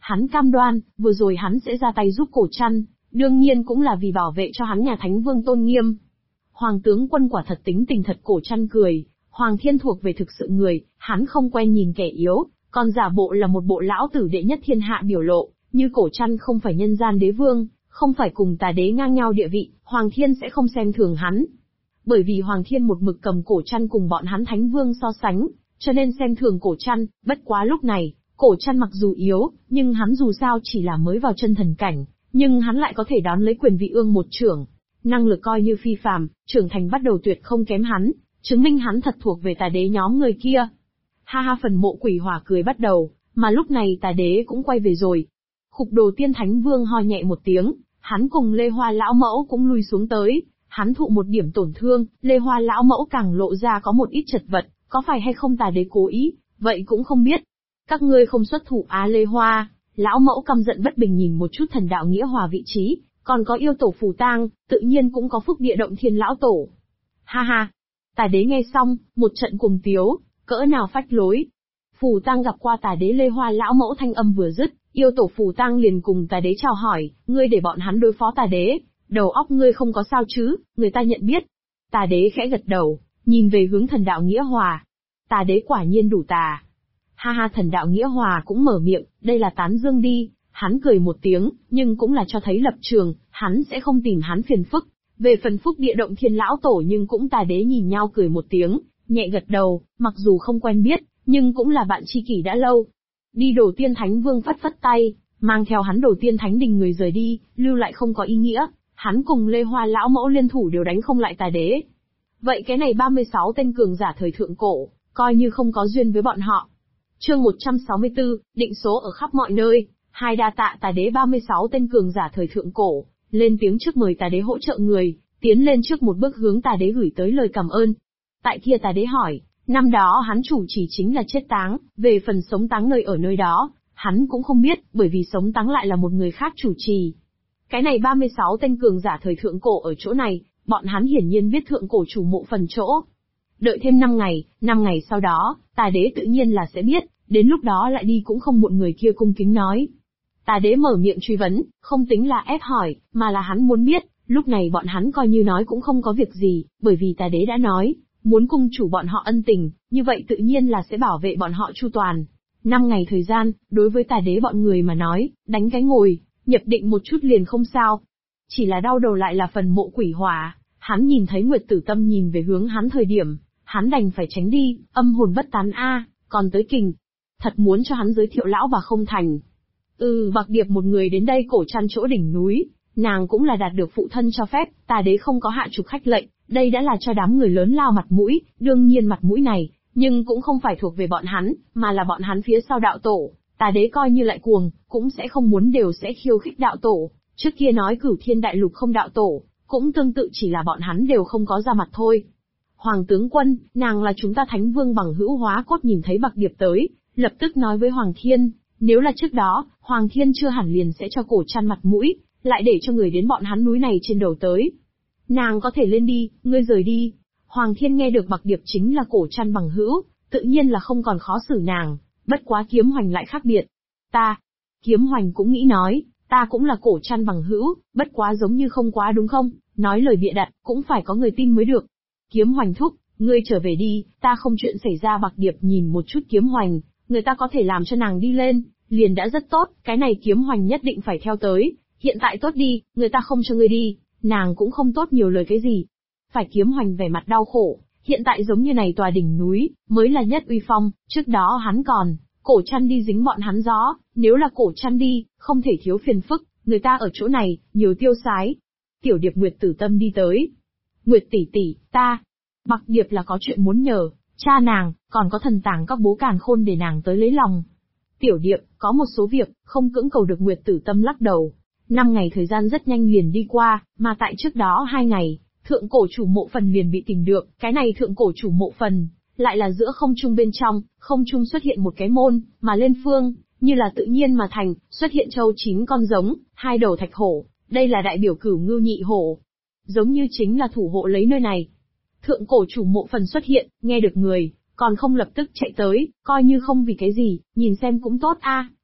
Speaker 1: Hắn cam đoan, vừa rồi hắn sẽ ra tay giúp Cổ Trăn, đương nhiên cũng là vì bảo vệ cho hắn nhà Thánh Vương tôn nghiêm. Hoàng tướng quân quả thật tính tình thật. Cổ Trăn cười, Hoàng Thiên thuộc về thực sự người, hắn không quen nhìn kẻ yếu, còn giả bộ là một bộ lão tử đệ nhất thiên hạ biểu lộ, như Cổ Trăn không phải nhân gian đế vương, không phải cùng Tà Đế ngang nhau địa vị, Hoàng Thiên sẽ không xem thường hắn. Bởi vì Hoàng Thiên một mực cầm Cổ Trăn cùng bọn hắn Thánh Vương so sánh, cho nên xem thường Cổ Trăn. Bất quá lúc này, Cổ Trăn mặc dù yếu, nhưng hắn dù sao chỉ là mới vào chân thần cảnh, nhưng hắn lại có thể đón lấy quyền vị ương một chưởng. Năng lực coi như phi phàm, trưởng thành bắt đầu tuyệt không kém hắn, chứng minh hắn thật thuộc về Tà Đế nhóm người kia. Ha ha, phần mộ quỷ hỏa cười bắt đầu, mà lúc này Tà Đế cũng quay về rồi. Khục Đồ Tiên Thánh Vương ho nhẹ một tiếng, hắn cùng Lê Hoa lão mẫu cũng lui xuống tới, hắn thụ một điểm tổn thương, Lê Hoa lão mẫu càng lộ ra có một ít chật vật, có phải hay không Tà Đế cố ý, vậy cũng không biết. Các ngươi không xuất thủ á? Lê Hoa lão mẫu căm giận bất bình nhìn một chút Thần Đạo Nghĩa Hòa vị trí, còn có yêu tổ Phù Tang, tự nhiên cũng có Phúc Địa Động Thiên lão tổ. Ha ha. Tà Đế nghe xong, một trận cuồng tiếu, cỡ nào phách lối. Phù Tang gặp qua Tà Đế. Lê Hoa lão mẫu thanh âm vừa dứt, yêu tổ Phù Tang liền cùng Tà Đế chào hỏi, ngươi để bọn hắn đối phó Tà Đế, đầu óc ngươi không có sao chứ? Người ta nhận biết. Tà Đế khẽ gật đầu, nhìn về hướng Thần Đạo Nghĩa Hòa. Tà Đế quả nhiên đủ tà. Ha ha, Thần Đạo Nghĩa Hòa cũng mở miệng, đây là tán dương đi. Hắn cười một tiếng, nhưng cũng là cho thấy lập trường, hắn sẽ không tìm hắn phiền phức. Về phần Phúc Địa Động Thiên lão tổ nhưng cũng Tà Đế nhìn nhau cười một tiếng, nhẹ gật đầu, mặc dù không quen biết, nhưng cũng là bạn tri kỷ đã lâu. Đi. Đồ Tiên Thánh Vương phất phất tay, mang theo hắn Đồ Tiên Thánh Đình người rời đi, lưu lại không có ý nghĩa, hắn cùng Lê Hoa lão mẫu liên thủ đều đánh không lại Tà Đế. Vậy cái này 36 tên cường giả thời thượng cổ, coi như không có duyên với bọn họ. Chương 164, định số ở khắp mọi nơi, hai đa tạ Tà Đế. 36 tên cường giả thời thượng cổ, lên tiếng trước mời Tà Đế hỗ trợ người, tiến lên trước một bước hướng Tà Đế gửi tới lời cảm ơn. Tại kia Tà Đế hỏi, năm đó hắn chủ chỉ chính là chết táng, về phần sống táng nơi ở nơi đó, hắn cũng không biết, bởi vì sống táng lại là một người khác chủ trì. Cái này 36 tên cường giả thời thượng cổ ở chỗ này, bọn hắn hiển nhiên biết thượng cổ chủ mộ phần chỗ. Đợi thêm 5 ngày sau đó, Tà Đế tự nhiên là sẽ biết, đến lúc đó lại đi cũng không muộn. Người kia cung kính nói. Tà Đế mở miệng truy vấn, không tính là ép hỏi, mà là hắn muốn biết, lúc này bọn hắn coi như nói cũng không có việc gì, bởi vì Tà Đế đã nói, muốn cung chủ bọn họ ân tình, như vậy tự nhiên là sẽ bảo vệ bọn họ chu toàn. 5 ngày thời gian, đối với Tà Đế bọn người mà nói, đánh cái ngồi, nhập định một chút liền không sao. Chỉ là đau đầu lại là phần mộ quỷ hỏa, hắn nhìn thấy Nguyệt Tử Tâm nhìn về hướng hắn thời điểm, hắn đành phải tránh đi, âm hồn bất tán a, còn tới kình. Thật muốn cho hắn giới thiệu lão bà không thành. Bạc Điệp một người đến đây Cổ Trăn chỗ đỉnh núi, nàng cũng là đạt được phụ thân cho phép, Tà Đế không có hạ trục khách lệnh, đây đã là cho đám người lớn lao mặt mũi, đương nhiên mặt mũi này, nhưng cũng không phải thuộc về bọn hắn, mà là bọn hắn phía sau đạo tổ. Tà Đế coi như lại cuồng, cũng sẽ không muốn đều sẽ khiêu khích đạo tổ, trước kia nói Cửu Thiên Đại Lục không đạo tổ, cũng tương tự chỉ là bọn hắn đều không có ra mặt thôi. Hoàng tướng quân, nàng là chúng ta Thánh Vương bằng hữu Hóa Cốt nhìn thấy Bạc Điệp tới, lập tức nói với Hoàng Thiên, nếu là trước đó, Hoàng Thiên chưa hẳn liền sẽ cho Cổ Trăn mặt mũi, lại để cho người đến bọn hắn núi này trên đầu tới. Nàng có thể lên đi, ngươi rời đi. Hoàng Thiên nghe được Bạc Điệp chính là Cổ Trăn bằng hữu, tự nhiên là không còn khó xử nàng, bất quá Kiếm Hoành lại khác biệt. Kiếm Hoành cũng nghĩ nói, ta cũng là Cổ Trăn bằng hữu, bất quá giống như không quá đúng không, nói lời bịa đặt, cũng phải có người tin mới được. Kiếm Hoành thúc, ngươi trở về đi, ta không chuyện xảy ra. Bạc Điệp nhìn một chút Kiếm Hoành, người ta có thể làm cho nàng đi lên, liền đã rất tốt, cái này Kiếm Hoành nhất định phải theo tới, hiện tại tốt đi, người ta không cho ngươi đi, nàng cũng không tốt nhiều lời cái gì. Phải. Kiếm Hoành vẻ mặt đau khổ, hiện tại giống như này tòa đỉnh núi, mới là nhất uy phong, trước đó hắn còn, Cổ Trăn đi dính bọn hắn gió, nếu là Cổ Trăn đi, không thể thiếu phiền phức, người ta ở chỗ này, nhiều tiêu sái. Tiểu Điệp Nguyệt Tử Tâm đi tới. Nguyệt tỷ tỷ, Bạc Điệp là có chuyện muốn nhờ, cha nàng, còn có thần tàng các bố càn khôn để nàng tới lấy lòng. Tiểu Điệp, có một số việc, không cưỡng cầu được. Nguyệt Tử Tâm lắc đầu. 5 ngày thời gian rất nhanh liền đi qua, mà tại trước đó 2 ngày, thượng cổ chủ mộ phần liền bị tìm được, cái này thượng cổ chủ mộ phần, lại là giữa không trung bên trong, không trung xuất hiện một cái môn, mà lên phương, như là tự nhiên mà thành, xuất hiện châu 9 con giống, 2 đầu thạch hổ, đây là đại biểu Cửu Ngưu Nhị Hổ. Giống như chính là thủ hộ lấy nơi này. Thượng cổ chủ mộ phần xuất hiện, nghe được người, còn không lập tức chạy tới, coi như không vì cái gì, nhìn xem cũng tốt a.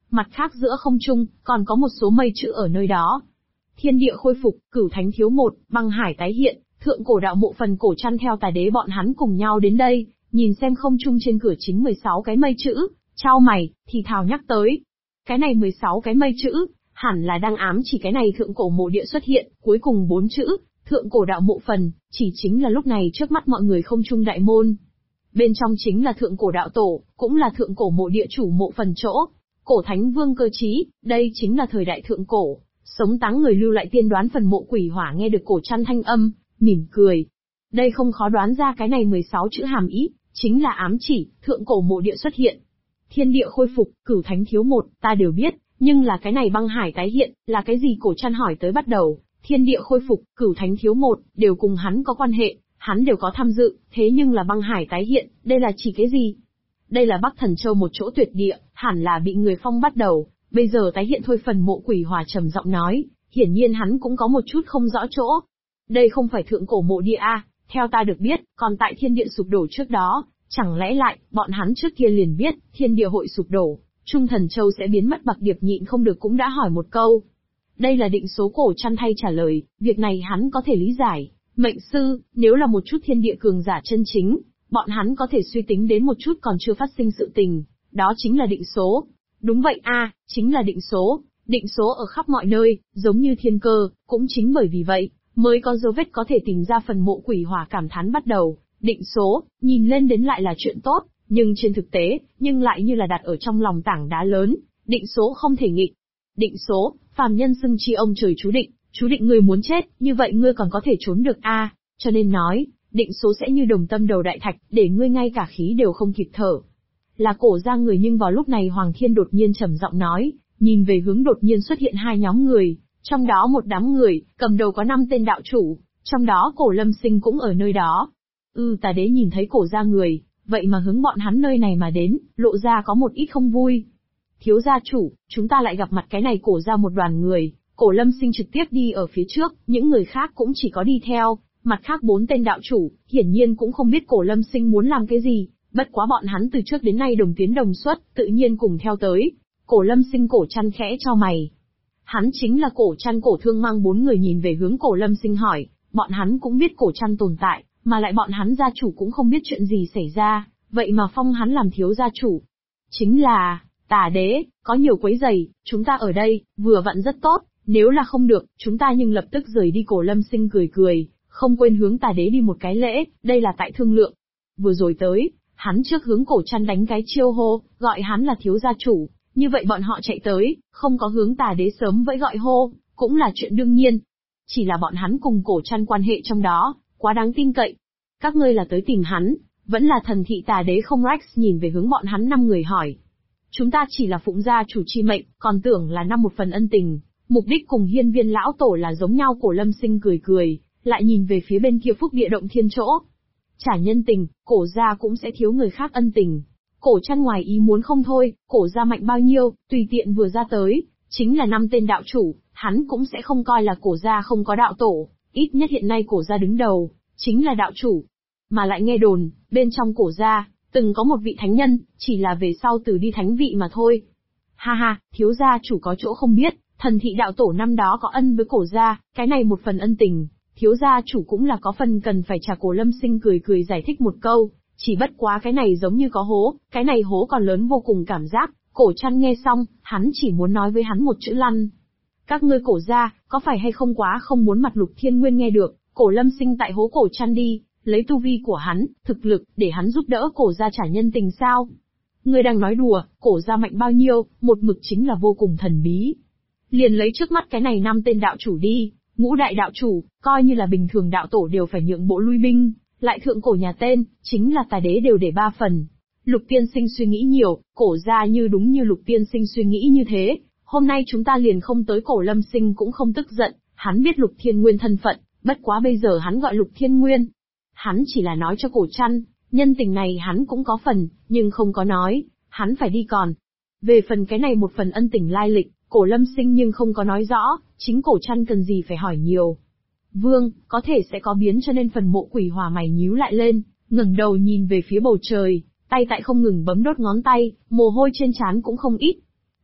Speaker 1: mặt khác giữa không trung, còn có một số mây chữ ở nơi đó. Thiên địa khôi phục, cửu thánh thiếu một, băng hải tái hiện, thượng cổ đạo mộ phần cổ chăn theo Tà Đế bọn hắn cùng nhau đến đây, nhìn xem không trung trên cửa chính 16 cái mây chữ, chau mày, thì thào nhắc tới. Cái này 16 cái mây chữ, hẳn là đang ám chỉ cái này thượng cổ mộ địa xuất hiện, cuối cùng 4 chữ, thượng cổ đạo mộ phần, chỉ chính là lúc này trước mắt mọi người không trung đại môn. Bên trong chính là thượng cổ đạo tổ, cũng là thượng cổ mộ địa chủ mộ phần chỗ. Cổ thánh vương cơ trí, đây chính là thời đại thượng cổ, sống táng người lưu lại tiên đoán phần mộ quỷ hỏa nghe được cổ chăn thanh âm, mỉm cười. Đây không khó đoán ra cái này 16 chữ hàm ý, chính là ám chỉ, thượng cổ mộ địa xuất hiện. Thiên địa khôi phục, cửu thánh thiếu một, ta đều biết, nhưng là cái này băng hải tái hiện, là cái gì cổ chăn hỏi tới bắt đầu. Thiên địa khôi phục, cửu thánh thiếu một, đều cùng hắn có quan hệ, hắn đều có tham dự, thế nhưng là băng hải tái hiện, đây là chỉ cái gì? Đây là Bắc Thần Châu một chỗ tuyệt địa, hẳn là bị người phong bắt đầu, bây giờ tái hiện thôi. Phần mộ quỷ hỏa trầm giọng nói, hiển nhiên hắn cũng có một chút không rõ chỗ. Đây không phải thượng cổ mộ địa a, theo ta được biết, còn tại thiên địa sụp đổ trước đó, chẳng lẽ lại, bọn hắn trước kia liền biết, thiên địa hội sụp đổ, Trung Thần Châu sẽ biến mất. Bạc Điệp nhịn không được cũng đã hỏi một câu. Đây là định số cổ chăn thay trả lời, việc này hắn có thể lý giải. Mệnh sư, nếu là một chút thiên địa cường giả chân chính, bọn hắn có thể suy tính đến một chút còn chưa phát sinh sự tình, đó chính là định số. Đúng vậy a, chính là định số ở khắp mọi nơi, giống như thiên cơ, cũng chính bởi vì vậy, mới có dấu vết có thể tìm ra phần mộ quỷ hỏa cảm thán bắt đầu. Định số, nhìn lên đến lại là chuyện tốt, nhưng trên thực tế, nhưng lại như là đặt ở trong lòng tảng đá lớn, định số không thể nghịch. Định số, phàm nhân xưng chi ông trời chú định ngươi muốn chết, như vậy ngươi còn có thể trốn được a, cho nên nói, định số sẽ như đồng tâm đầu đại thạch, để ngươi ngay cả khí đều không kịp thở. Là cổ ra người. Nhưng vào lúc này Hoàng Thiên đột nhiên trầm giọng nói, nhìn về hướng đột nhiên xuất hiện hai nhóm người, trong đó một đám người, cầm đầu có 5 tên đạo chủ, trong đó Cổ Lâm Sinh cũng ở nơi đó. Tà Đế nhìn thấy cổ ra người, vậy mà hướng bọn hắn nơi này mà đến, lộ ra có một ít không vui. Thiếu gia chủ, chúng ta lại gặp mặt cái này cổ ra một đoàn người. Cổ Lâm Sinh trực tiếp đi ở phía trước, những người khác cũng chỉ có đi theo, mặt khác 4 tên đạo chủ, hiển nhiên cũng không biết Cổ Lâm Sinh muốn làm cái gì, bất quá bọn hắn từ trước đến nay đồng tiến đồng xuất, tự nhiên cùng theo tới. Cổ Lâm Sinh cổ chăn khẽ cho mày. Hắn chính là cổ chăn. Cổ Thương mang 4 người nhìn về hướng Cổ Lâm Sinh hỏi, bọn hắn cũng biết cổ chăn tồn tại, mà lại bọn hắn gia chủ cũng không biết chuyện gì xảy ra, vậy mà phong hắn làm thiếu gia chủ. Chính là, Tà Đế, có nhiều quấy rầy, chúng ta ở đây, vừa vặn rất tốt, nếu là không được, chúng ta nhưng lập tức rời đi. Cổ Lâm Sinh cười, không quên hướng Tà Đế đi một cái lễ, đây là tại thương lượng. Vừa rồi tới, hắn trước hướng cổ chăn đánh cái chiêu hô, gọi hắn là thiếu gia chủ, như vậy bọn họ chạy tới, không có hướng Tà Đế sớm vẫy gọi hô, cũng là chuyện đương nhiên. Chỉ là bọn hắn cùng cổ chăn quan hệ trong đó, quá đáng tin cậy. Các ngươi là tới tìm hắn, vẫn là thần thị? Tà Đế không Rex nhìn về hướng bọn hắn 5 người hỏi. Chúng ta chỉ là phụng gia chủ chi mệnh, còn tưởng là năm một phần ân tình, mục đích cùng Hiên Viên lão tổ là giống nhau. Cổ Lâm Sinh cười, lại nhìn về phía bên kia Phúc Địa Động Thiên chỗ. Trả nhân tình, cổ gia cũng sẽ thiếu người khác ân tình. Cổ chăn ngoài ý muốn không thôi, cổ gia mạnh bao nhiêu, tùy tiện vừa ra tới, chính là 5 tên đạo chủ, hắn cũng sẽ không coi là cổ gia không có đạo tổ, ít nhất hiện nay cổ gia đứng đầu, chính là đạo chủ. Mà lại nghe đồn, bên trong cổ gia, từng có một vị thánh nhân, chỉ là về sau từ đi thánh vị mà thôi. Ha ha, thiếu gia chủ có chỗ không biết, thần thị đạo tổ năm đó có ân với cổ gia, cái này một phần ân tình, thiếu gia chủ cũng là có phần cần phải trả. Cổ Lâm Sinh cười giải thích một câu, chỉ bất quá cái này giống như có hố, cái này hố còn lớn vô cùng cảm giác. Cổ chăn nghe xong, hắn chỉ muốn nói với hắn một chữ lăn. Các ngươi cổ gia, có phải hay không quá không muốn mặt Lục Thiên Nguyên nghe được, Cổ Lâm Sinh tại hố cổ chăn đi, lấy tu vi của hắn, thực lực, để hắn giúp đỡ cổ gia trả nhân tình sao? Ngươi đang nói đùa, cổ gia mạnh bao nhiêu, một mực chính là vô cùng thần bí. Liền lấy trước mắt cái này 5 tên đạo chủ đi, ngũ đại đạo chủ, coi như là bình thường đạo tổ đều phải nhượng bộ lui binh, lại thượng cổ nhà tên, chính là Tà Đế đều để 3 phần. Lục Tiên Sinh suy nghĩ nhiều, cổ gia như đúng như Lục Tiên Sinh suy nghĩ như thế, hôm nay chúng ta liền không tới. Cổ Lâm Sinh cũng không tức giận, hắn biết Lục Thiên Nguyên thân phận, bất quá bây giờ hắn gọi Lục Thiên Nguyên. Hắn chỉ là nói cho cổ chăn, nhân tình này hắn cũng có phần, nhưng không có nói, hắn phải đi còn. Về phần cái này một phần ân tình lai lịch, Cổ Lâm Sinh nhưng không có nói rõ, chính cổ chăn cần gì phải hỏi nhiều. Vương, có thể sẽ có biến, cho nên phần mộ quỷ hỏa mày nhíu lại lên, ngẩng đầu nhìn về phía bầu trời, tay tại không ngừng bấm đốt ngón tay, mồ hôi trên trán cũng không ít.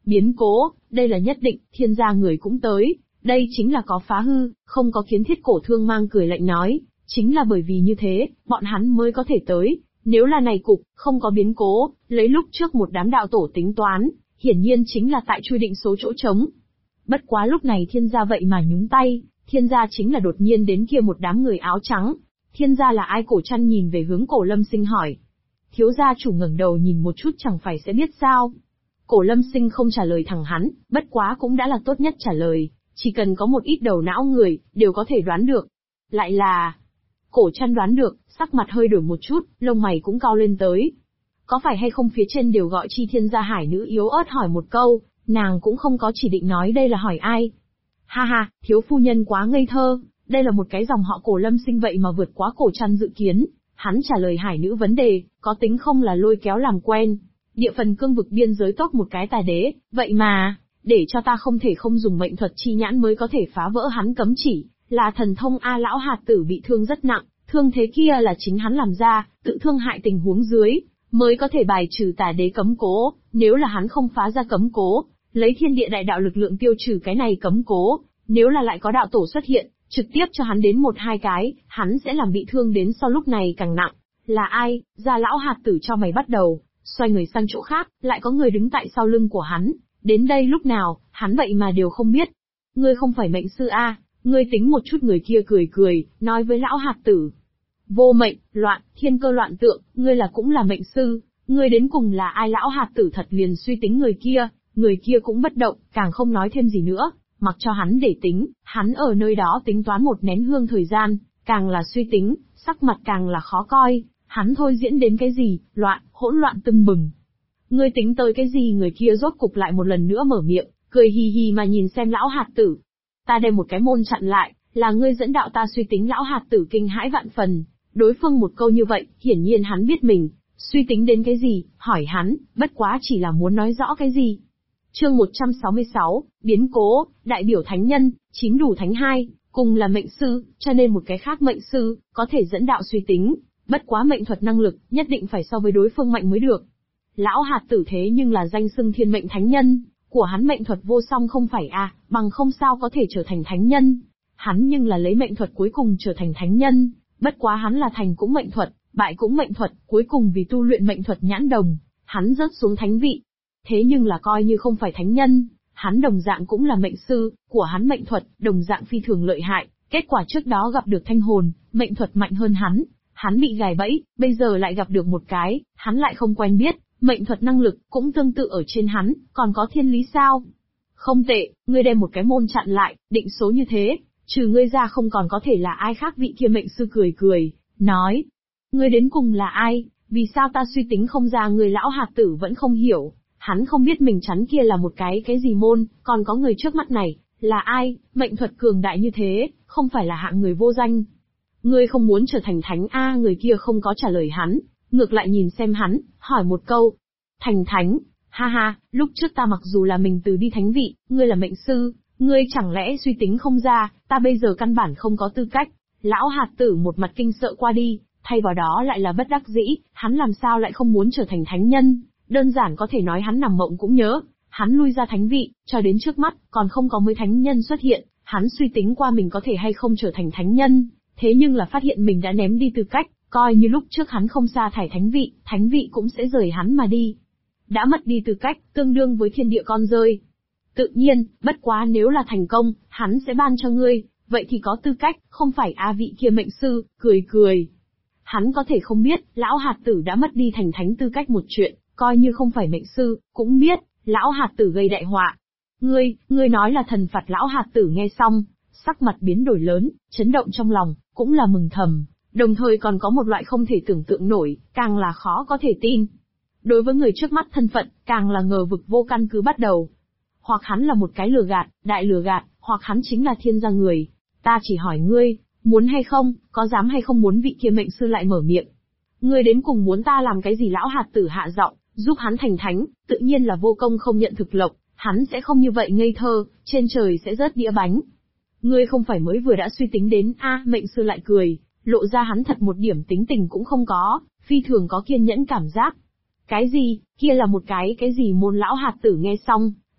Speaker 1: Biến cố, đây là nhất định, thiên gia người cũng tới. Đây chính là có phá hư, không có kiến thiết. Cổ Thương Mang cười lạnh nói, chính là bởi vì như thế, bọn hắn mới có thể tới. Nếu là này cục, không có biến cố, lấy lúc trước một đám đạo tổ tính toán, hiển nhiên chính là tại chui định số chỗ trống. Bất quá lúc này thiên gia vậy mà nhúng tay, thiên gia chính là đột nhiên đến kia một đám người áo trắng. Thiên gia là ai? Cổ Trăn nhìn về hướng Cổ Lâm Sinh hỏi. Thiếu gia chủ ngẩng đầu nhìn một chút chẳng phải sẽ biết sao. Cổ Lâm Sinh không trả lời thẳng hắn, bất quá cũng đã là tốt nhất trả lời, chỉ cần có một ít đầu não người, đều có thể đoán được. Lại là... Cổ Trăn đoán được, sắc mặt hơi đổi một chút, lông mày cũng cao lên tới. Có phải hay không phía trên đều gọi chi thiên gia? Hải nữ yếu ớt hỏi một câu, nàng cũng không có chỉ định nói đây là hỏi ai. Ha ha, thiếu phu nhân quá ngây thơ, đây là một cái dòng họ Cổ Lâm Sinh vậy mà vượt quá Cổ Trăn dự kiến. Hắn trả lời hải nữ vấn đề, có tính không là lôi kéo làm quen. Địa phần cương vực biên giới tốt một cái tài đế, vậy mà, để cho ta không thể không dùng mệnh thuật chi nhãn mới có thể phá vỡ hắn cấm chỉ, là thần thông A. Lão hạt tử bị thương rất nặng, thương thế kia là chính hắn làm ra, tự thương hại tình huống dưới, mới có thể bài trừ tà đế cấm cố. Nếu là hắn không phá ra cấm cố, lấy thiên địa đại đạo lực lượng tiêu trừ cái này cấm cố, nếu là lại có đạo tổ xuất hiện, trực tiếp cho hắn đến 1-2 cái, hắn sẽ làm bị thương đến sau lúc này càng nặng. Là ai? Gia lão hạt tử cho mày bắt đầu, xoay người sang chỗ khác, lại có người đứng tại sau lưng của hắn, đến đây lúc nào, hắn vậy mà đều không biết. Ngươi không phải mệnh sư a? Ngươi tính một chút. Người kia cười cười, nói với lão hạt tử. Vô mệnh, loạn, thiên cơ loạn tượng, ngươi là cũng là mệnh sư, ngươi đến cùng là ai? Lão hạt tử thật liền suy tính người kia cũng bất động, càng không nói thêm gì nữa, mặc cho hắn để tính, hắn ở nơi đó tính toán một nén hương thời gian, càng là suy tính, sắc mặt càng là khó coi, hắn thôi diễn đến cái gì, loạn, hỗn loạn tưng bừng. Ngươi tính tới cái gì? Người kia rốt cục lại một lần nữa mở miệng, cười hì hì mà nhìn xem lão hạt tử. Ta đem một cái môn chặn lại, là ngươi dẫn đạo ta suy tính. Lão hạt tử kinh hãi vạn phần, đối phương một câu như vậy, hiển nhiên hắn biết mình suy tính đến cái gì, hỏi hắn, bất quá chỉ là muốn nói rõ cái gì. Chương 166, biến cố, đại biểu thánh nhân, 9 đủ thánh 2, cùng là mệnh sư, cho nên một cái khác mệnh sư, có thể dẫn đạo suy tính, bất quá mệnh thuật năng lực, nhất định phải so với đối phương mạnh mới được. Lão hạt tử thế nhưng là danh xưng thiên mệnh thánh nhân, của hắn mệnh thuật vô song không phải à, bằng không sao có thể trở thành thánh nhân. Hắn nhưng là lấy mệnh thuật cuối cùng trở thành thánh nhân, bất quá hắn là thành cũng mệnh thuật, bại cũng mệnh thuật, cuối cùng vì tu luyện mệnh thuật nhãn đồng, hắn rớt xuống thánh vị. Thế nhưng là coi như không phải thánh nhân, hắn đồng dạng cũng là mệnh sư, của hắn mệnh thuật, đồng dạng phi thường lợi hại, kết quả trước đó gặp được thanh hồn, mệnh thuật mạnh hơn hắn bị gài bẫy, bây giờ lại gặp được một cái, hắn lại không quen biết, mệnh thuật năng lực, cũng tương tự ở trên hắn, còn có thiên lý sao? Không tệ, ngươi đem một cái môn chặn lại, định số như thế, trừ ngươi ra không còn có thể là ai khác. Vị kia mệnh sư cười cười, nói, ngươi đến cùng là ai, vì sao ta suy tính không ra? Người lão hạt tử vẫn không hiểu. Hắn không biết mình chắn kia là một cái gì môn, còn có người trước mắt này, là ai, mệnh thuật cường đại như thế, không phải là hạng người vô danh. Ngươi không muốn trở thành thánh a? Người kia không có trả lời hắn, ngược lại nhìn xem hắn, hỏi một câu. Thành thánh, ha ha, lúc trước ta mặc dù là mình từ đi thánh vị, ngươi là mệnh sư, ngươi chẳng lẽ suy tính không ra, ta bây giờ căn bản không có tư cách. Lão hạt tử một mặt kinh sợ qua đi, thay vào đó lại là bất đắc dĩ, hắn làm sao lại không muốn trở thành thánh nhân. Đơn giản có thể nói hắn nằm mộng cũng nhớ, hắn lui ra thánh vị, cho đến trước mắt, còn không có mới thánh nhân xuất hiện, hắn suy tính qua mình có thể hay không trở thành thánh nhân, thế nhưng là phát hiện mình đã ném đi tư cách, coi như lúc trước hắn không sa thải thánh vị cũng sẽ rời hắn mà đi. Đã mất đi tư cách, tương đương với thiên địa con rơi. Tự nhiên, bất quá nếu là thành công, hắn sẽ ban cho ngươi, vậy thì có tư cách, không phải a? Vị kia mệnh sư, cười cười. Hắn có thể không biết, lão hạt tử đã mất đi thành thánh tư cách một chuyện. Coi như không phải mệnh sư, cũng biết, lão hạt tử gây đại họa. Ngươi nói là thần phạt? Lão hạt tử nghe xong, sắc mặt biến đổi lớn, chấn động trong lòng, cũng là mừng thầm, đồng thời còn có một loại không thể tưởng tượng nổi, càng là khó có thể tin. Đối với người trước mắt thân phận, càng là ngờ vực vô căn cứ bắt đầu. Hoặc hắn là một cái lừa gạt, đại lừa gạt, hoặc hắn chính là thiên gia người. Ta chỉ hỏi ngươi, muốn hay không, có dám hay không? Muốn. Vị kia mệnh sư lại mở miệng. Ngươi đến cùng muốn ta làm cái gì? Lão hạt tử hạ giọng, giúp hắn thành thánh, tự nhiên là vô công không nhận thực lộc, hắn sẽ không như vậy ngây thơ, trên trời sẽ rớt đĩa bánh. Ngươi không phải mới vừa đã suy tính đến a? Mệnh sư lại cười, lộ ra hắn thật một điểm tính tình cũng không có, phi thường có kiên nhẫn cảm giác. Cái gì, kia là một cái gì môn? Lão hạt tử nghe xong,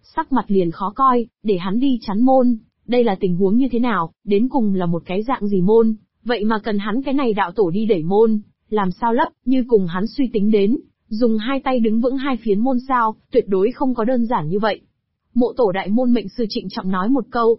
Speaker 1: sắc mặt liền khó coi, để hắn đi chắn môn. Đây là tình huống như thế nào, đến cùng là một cái dạng gì môn, vậy mà cần hắn cái này đạo tổ đi đẩy môn, làm sao lấp, như cùng hắn suy tính đến, dùng hai tay đứng vững hai phiến môn sao, tuyệt đối không có đơn giản như vậy. Mộ tổ đại môn mệnh sư trịnh trọng nói một câu.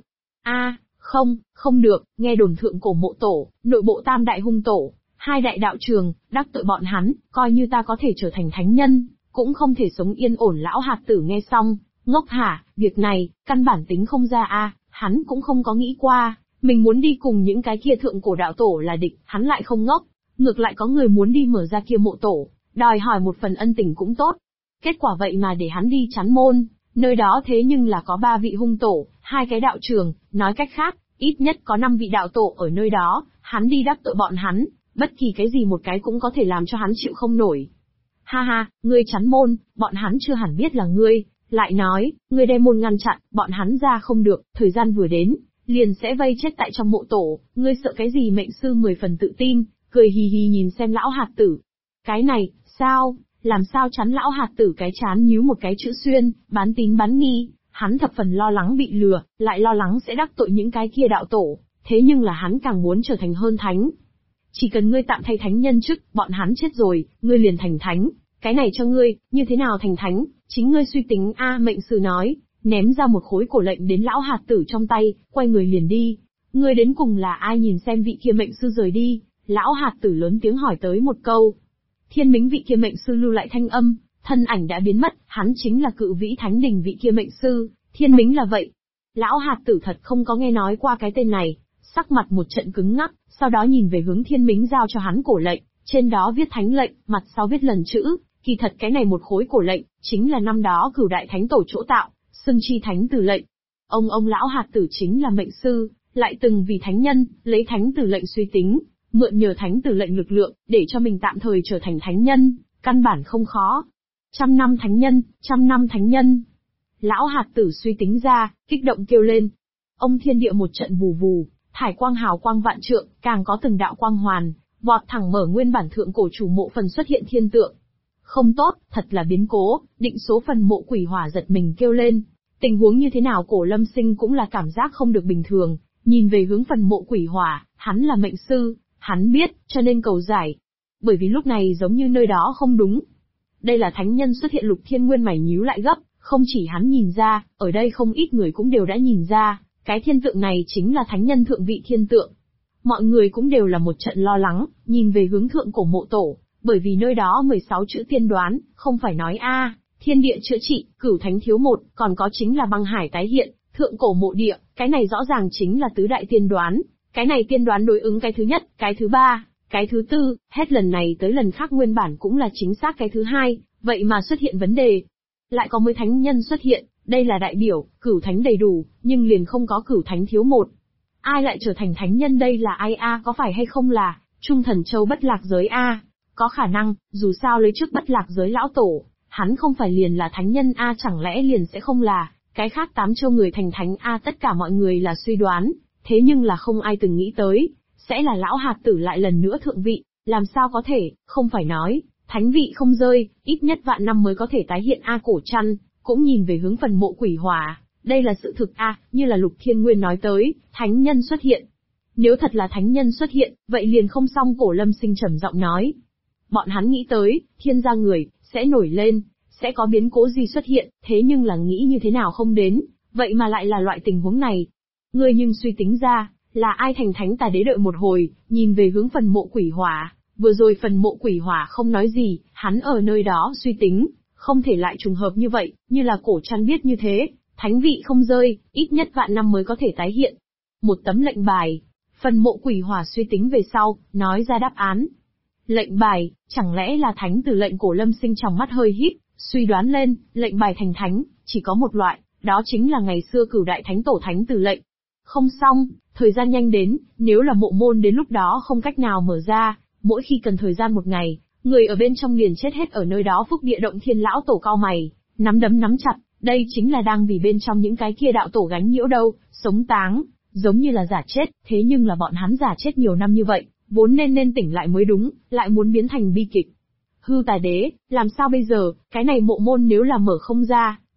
Speaker 1: Không được, nghe đồn thượng cổ mộ tổ, nội bộ tam đại hung tổ, hai đại đạo trường, đắc tội bọn hắn, coi như ta có thể trở thành thánh nhân, cũng không thể sống yên ổn. Lão hạt tử nghe xong, ngốc hả, việc này, căn bản tính không ra hắn cũng không có nghĩ qua, mình muốn đi cùng những cái kia thượng cổ đạo tổ là địch, hắn lại không ngốc, ngược lại có người muốn đi mở ra kia mộ tổ, đòi hỏi một phần ân tình cũng tốt. Kết quả vậy mà để hắn đi chắn môn, nơi đó thế nhưng là có 3 vị hung tổ, 2 cái đạo trường, nói cách khác, ít nhất có 5 vị đạo tổ ở nơi đó, hắn đi đắc tội bọn hắn, bất kỳ cái gì một cái cũng có thể làm cho hắn chịu không nổi. Ha ha, ngươi chắn môn, bọn hắn chưa hẳn biết là ngươi, lại nói, ngươi đem môn ngăn chặn, bọn hắn ra không được, thời gian vừa đến, liền sẽ vây chết tại trong mộ tổ, ngươi sợ cái gì? Mệnh sư 10 phần tự tin, cười hì hì nhìn xem lão hạt tử. Cái này, sao, làm sao chắn? Lão hạt tử cái chán nhíu một cái chữ xuyên, bán tín bán nghi, hắn thập phần lo lắng bị lừa, lại lo lắng sẽ đắc tội những cái kia đạo tổ, thế nhưng là hắn càng muốn trở thành hơn thánh. Chỉ cần ngươi tạm thay thánh nhân chức, bọn hắn chết rồi, ngươi liền thành thánh, cái này cho ngươi, như thế nào thành thánh, chính ngươi suy tính mệnh sư nói, ném ra một khối cổ lệnh đến lão hạt tử trong tay, quay người liền đi. Ngươi đến cùng là ai? Nhìn xem vị kia mệnh sư rời đi, lão hạt tử lớn tiếng hỏi tới một câu. Thiên Mính vị kia mệnh sư lưu lại thanh âm, thân ảnh đã biến mất, hắn chính là Cự Vĩ Thánh Đình vị kia mệnh sư, Thiên Mính là vậy. Lão hạt tử thật không có nghe nói qua cái tên này, sắc mặt một trận cứng ngắc, sau đó nhìn về hướng Thiên Mính giao cho hắn cổ lệnh, trên đó viết thánh lệnh, mặt sau viết lần chữ, kỳ thật cái này một khối cổ lệnh, chính là năm đó Cửu Đại Thánh Tổ chỗ tạo, xưng chi thánh tử lệnh. Ông lão hạt tử chính là mệnh sư, lại từng vì thánh nhân, lấy thánh tử lệnh suy tính, mượn nhờ thánh tử lệnh lực lượng, để cho mình tạm thời trở thành thánh nhân, căn bản không khó. 100 năm thánh nhân, 100 năm thánh nhân. Lão hạt tử suy tính ra, kích động kêu lên. Ông thiên địa một trận vù vù, thải quang hào quang vạn trượng, càng có từng đạo quang hoàn, vọt thẳng mở nguyên bản thượng cổ chủ mộ phần xuất hiện thiên tượng. Không tốt, thật là biến cố, định số phần mộ quỷ hỏa giật mình kêu lên. Tình huống như thế nào? Cổ Lâm Sinh cũng là cảm giác không được bình thường, nhìn về hướng phần mộ quỷ hỏa, hắn là mệnh sư, hắn biết, cho nên cầu giải. Bởi vì lúc này giống như nơi đó không đúng. Đây là thánh nhân xuất hiện. Lục Thiên Nguyên mày nhíu lại gấp, không chỉ hắn nhìn ra, ở đây không ít người cũng đều đã nhìn ra, cái thiên tượng này chính là thánh nhân thượng vị thiên tượng. Mọi người cũng đều là một trận lo lắng, nhìn về hướng thượng cổ mộ tổ, bởi vì nơi đó 16 chữ tiên đoán, không phải nói thiên địa chữa trị, cửu thánh thiếu một, còn có chính là băng hải tái hiện, thượng cổ mộ địa, cái này rõ ràng chính là tứ đại tiên đoán. Cái này tiên đoán đối ứng cái thứ nhất, cái thứ ba, cái thứ tư, hết lần này tới lần khác nguyên bản cũng là chính xác cái thứ hai, vậy mà xuất hiện vấn đề. Lại có 10 thánh nhân xuất hiện, đây là đại biểu, cửu thánh đầy đủ, nhưng liền không có cửu thánh thiếu một. Ai lại trở thành thánh nhân? Đây là ai có phải hay không là Trung Thần Châu Bất Lạc Giới Có khả năng, dù sao lấy trước Bất Lạc Giới lão tổ, hắn không phải liền là thánh nhân chẳng lẽ liền sẽ không là cái khác 8 châu người thành thánh tất cả mọi người là suy đoán, thế nhưng là không ai từng nghĩ tới, sẽ là lão hạt tử lại lần nữa thượng vị, làm sao có thể, không phải nói, thánh vị không rơi, ít nhất vạn năm mới có thể tái hiện Cổ Trăn, cũng nhìn về hướng phần mộ quỷ hỏa, đây là sự thực như là Lục Thiên Nguyên nói tới, thánh nhân xuất hiện. Nếu thật là thánh nhân xuất hiện, vậy liền không xong. Cổ Lâm Sinh trầm giọng nói. Bọn hắn nghĩ tới, thiên gia người, sẽ nổi lên, sẽ có biến cố gì xuất hiện, thế nhưng là nghĩ như thế nào không đến, vậy mà lại là loại tình huống này. Ngươi nhưng suy tính ra, là ai thành thánh? Tà Đế đợi một hồi, nhìn về hướng phần mộ quỷ hỏa, vừa rồi phần mộ quỷ hỏa không nói gì, hắn ở nơi đó suy tính, không thể lại trùng hợp như vậy, như là Cổ Trăn biết như thế, thánh vị không rơi, ít nhất vạn năm mới có thể tái hiện. Một tấm lệnh bài, phần mộ quỷ hỏa suy tính về sau, nói ra đáp án. Lệnh bài, chẳng lẽ là thánh tử lệnh? Cổ Lâm Sinh trong mắt hơi híp, suy đoán lên, lệnh bài thành thánh, chỉ có một loại, đó chính là ngày xưa Cửu Đại Thánh Tổ thánh tử lệnh. Không xong, thời gian nhanh đến, nếu là mộ môn đến lúc đó không cách nào mở ra, mỗi khi cần thời gian 1 ngày, người ở bên trong liền chết hết ở nơi đó. Phúc Địa Động Thiên lão tổ cau mày, nắm đấm nắm chặt, đây chính là đang vì bên trong những cái kia đạo tổ gánh nhiễu đâu, sống táng, giống như là giả chết, thế nhưng là bọn hắn giả chết nhiều năm như vậy, vốn nên tỉnh lại mới đúng, lại muốn biến thành bi kịch. Hư Tà Đế, làm sao bây giờ? Cái này mộ môn nếu là mở không ra,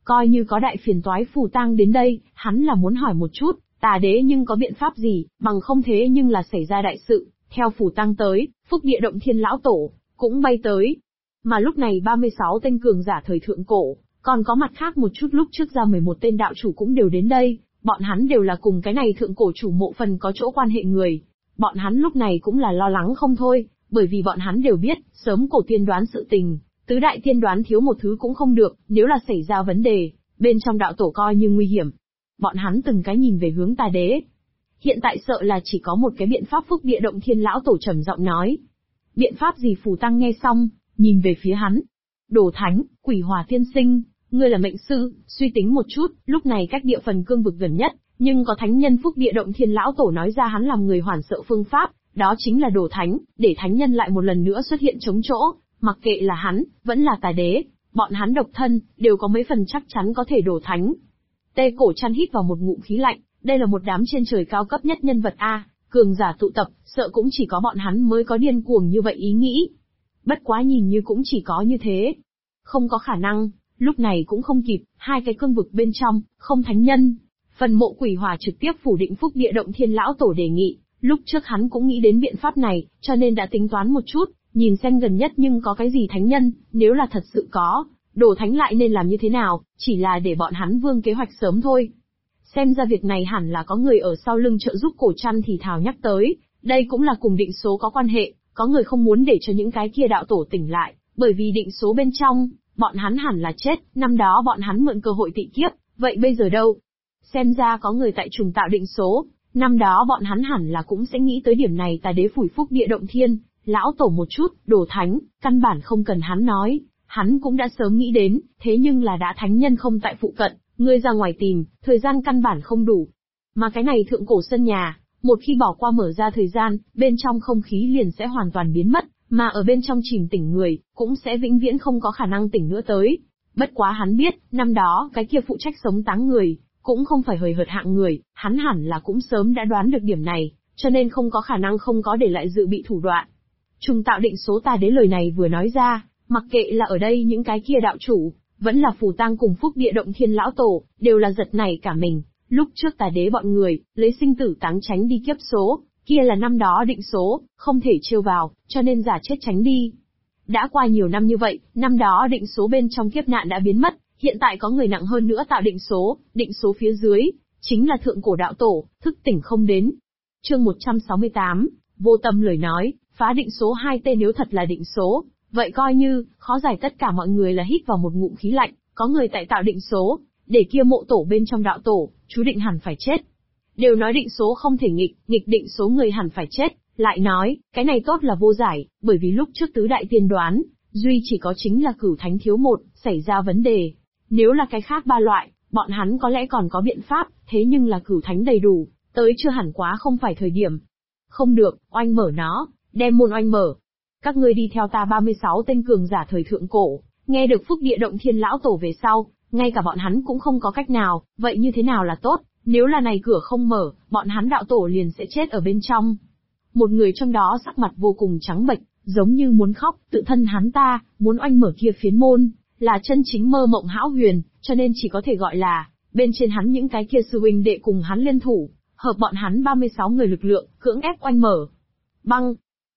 Speaker 1: coi như có đại phiền toái Phù Tang đến đây, hắn là muốn hỏi một chút, Tà Đế nhưng có biện pháp gì, bằng không thế nhưng là xảy ra đại sự. Theo Phù Tang tới, Phúc Địa Động Thiên lão tổ cũng bay tới. Mà lúc này 36 tên cường giả thời thượng cổ, còn có mặt khác một chút lúc trước ra 11 tên đạo chủ cũng đều đến đây, bọn hắn đều là cùng cái này thượng cổ chủ mộ phần có chỗ quan hệ người. Bọn hắn lúc này cũng là lo lắng không thôi, bởi vì bọn hắn đều biết, sớm cổ tiên đoán sự tình, tứ đại tiên đoán thiếu một thứ cũng không được, nếu là xảy ra vấn đề, bên trong đạo tổ coi như nguy hiểm. Bọn hắn từng cái nhìn về hướng Tà Đế. Hiện tại sợ là chỉ có một cái biện pháp. Phúc Địa Động Thiên lão tổ trầm giọng nói. Biện pháp gì? Phù Tăng nghe xong, nhìn về phía hắn. Đồ Thánh, Quỷ Hỏa tiên sinh, ngươi là mệnh sư, suy tính một chút, lúc này cách địa phần cương vực gần nhất, nhưng có thánh nhân. Phúc Địa Động Thiên lão tổ nói ra hắn làm người hoảng sợ phương pháp, đó chính là Đồ Thánh, để thánh nhân lại một lần nữa xuất hiện chống chỗ, mặc kệ là hắn, vẫn là Tà Đế, bọn hắn độc thân, đều có mấy phần chắc chắn có thể đổ thánh. Tê Cổ Trăn hít vào một ngụm khí lạnh, đây là một đám trên trời cao cấp nhất nhân vật a, cường giả tụ tập, sợ cũng chỉ có bọn hắn mới có điên cuồng như vậy ý nghĩ. Bất quá nhìn như cũng chỉ có như thế. Không có khả năng, lúc này cũng không kịp, hai cái cương vực bên trong, không thánh nhân. Phần Mộ Quỷ Hỏa trực tiếp phủ định Phúc Địa Động Thiên lão tổ đề nghị, lúc trước hắn cũng nghĩ đến biện pháp này, cho nên đã tính toán một chút, nhìn xem gần nhất nhưng có cái gì thánh nhân, nếu là thật sự có, đổ thánh lại nên làm như thế nào, chỉ là để bọn hắn vương kế hoạch sớm thôi. Xem ra việc này hẳn là có người ở sau lưng trợ giúp. Cổ Trăn thì thào nhắc tới, đây cũng là cùng định số có quan hệ, có người không muốn để cho những cái kia đạo tổ tỉnh lại, bởi vì định số bên trong, bọn hắn hẳn là chết, năm đó bọn hắn mượn cơ hội tị kiếp, vậy bây giờ đâu? Xem ra có người tại trùng tạo định số, năm đó bọn hắn hẳn là cũng sẽ nghĩ tới điểm này. Tà Đế phủi Phúc Địa Động Thiên lão tổ một chút, Đồ Thánh, căn bản không cần hắn nói, hắn cũng đã sớm nghĩ đến, thế nhưng là đã thánh nhân không tại phụ cận, ngươi ra ngoài tìm, thời gian căn bản không đủ. Mà cái này thượng cổ sân nhà, một khi bỏ qua mở ra thời gian, bên trong không khí liền sẽ hoàn toàn biến mất, mà ở bên trong chìm tỉnh người, cũng sẽ vĩnh viễn không có khả năng tỉnh nữa tới. Bất quá hắn biết, năm đó, cái kia phụ trách sống táng người, cũng không phải hời hợt hạng người, hắn hẳn là cũng sớm đã đoán được điểm này, cho nên không có khả năng không có để lại dự bị thủ đoạn. Trùng tạo định số. Tà Đế lời này vừa nói ra, mặc kệ là ở đây những cái kia đạo chủ, vẫn là Phù Tang cùng Phúc Địa Động Thiên lão tổ, đều là giật nảy cả mình. Lúc trước Tà Đế bọn người, lấy sinh tử táng tránh đi kiếp số, kia là năm đó định số, không thể trêu vào, cho nên giả chết tránh đi. Đã qua nhiều năm như vậy, năm đó định số bên trong kiếp nạn đã biến mất, hiện tại có người nặng hơn nữa tạo định số phía dưới, chính là thượng cổ đạo tổ, thức tỉnh không đến. Chương 168, vô tâm lời nói, phá định số 2T. Nếu thật là định số, vậy coi như, khó giải. Tất cả mọi người là hít vào một ngụm khí lạnh, có người tại tạo định số, để kia mộ tổ bên trong đạo tổ, chú định hẳn phải chết. Đều nói định số không thể nghịch định số người hẳn phải chết, lại nói, cái này tốt là vô giải, bởi vì lúc trước tứ đại tiên đoán, duy chỉ có chính là Cửu Thánh thiếu một, xảy ra vấn đề. Nếu là cái khác ba loại, bọn hắn có lẽ còn có biện pháp, thế nhưng là Cửu Thánh đầy đủ, tới chưa hẳn quá không phải thời điểm. Không được, oanh mở nó, đem môn oanh mở. Các ngươi đi theo ta. 36 tên cường giả thời thượng cổ, nghe được Phúc Địa Động Thiên lão tổ về sau, ngay cả bọn hắn cũng không có cách nào, vậy như thế nào là tốt, nếu là này cửa không mở, bọn hắn đạo tổ liền sẽ chết ở bên trong. Một người trong đó sắc mặt vô cùng trắng bệch, giống như muốn khóc, tự thân hắn ta, muốn oanh mở kia phiến môn, là chân chính mơ mộng hão huyền, cho nên chỉ có thể gọi là, bên trên hắn những cái kia sư huynh đệ cùng hắn liên thủ, hợp bọn hắn 36 người lực lượng, cưỡng ép oanh mở. Băng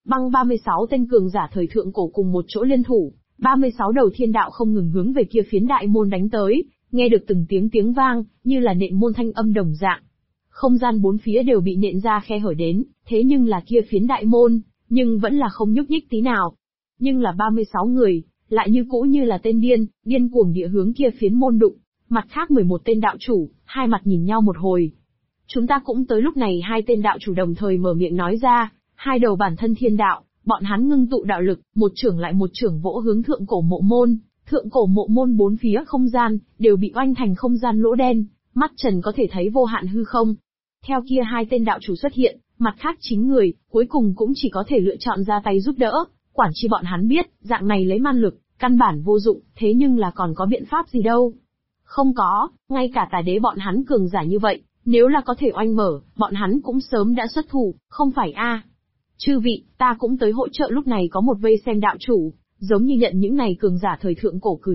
Speaker 1: 36 tên cường giả thời thượng cổ cùng một chỗ liên thủ, 36 đầu thiên đạo không ngừng hướng về kia phiến đại môn đánh tới, nghe được từng tiếng vang, như là nện môn thanh âm đồng dạng. Không gian bốn phía đều bị nện ra khe hở đến, thế nhưng là kia phiến đại môn, nhưng vẫn là không nhúc nhích tí nào. Nhưng là 36 người, lại như cũ như là tên điên cuồng địa hướng kia phiến môn đụng. Mặt khác 11 tên đạo chủ, hai mặt nhìn nhau một hồi. Chúng ta cũng tới. Lúc này hai tên đạo chủ đồng thời mở miệng nói ra, hai đầu bản thân thiên đạo, bọn hắn ngưng tụ đạo lực, một chưởng lại một chưởng vỗ hướng thượng cổ mộ môn. Thượng cổ mộ môn bốn phía không gian, đều bị oanh thành không gian lỗ đen, mắt trần có thể thấy vô hạn hư không. Theo kia hai tên đạo chủ xuất hiện, mặt khác chính người, cuối cùng cũng chỉ có thể lựa chọn ra tay giúp đỡ, quản chi bọn hắn biết, dạng này lấy man lực, căn bản vô dụng, thế nhưng là còn có biện pháp gì đâu. Không có, ngay cả Tà Đế bọn hắn cường giả như vậy, nếu là có thể oanh mở, bọn hắn cũng sớm đã xuất thủ, không phải a? Chư vị, ta cũng tới hỗ trợ. Lúc này có một vây xem đạo chủ, giống như nhận những này cường giả thời thượng cổ cử động,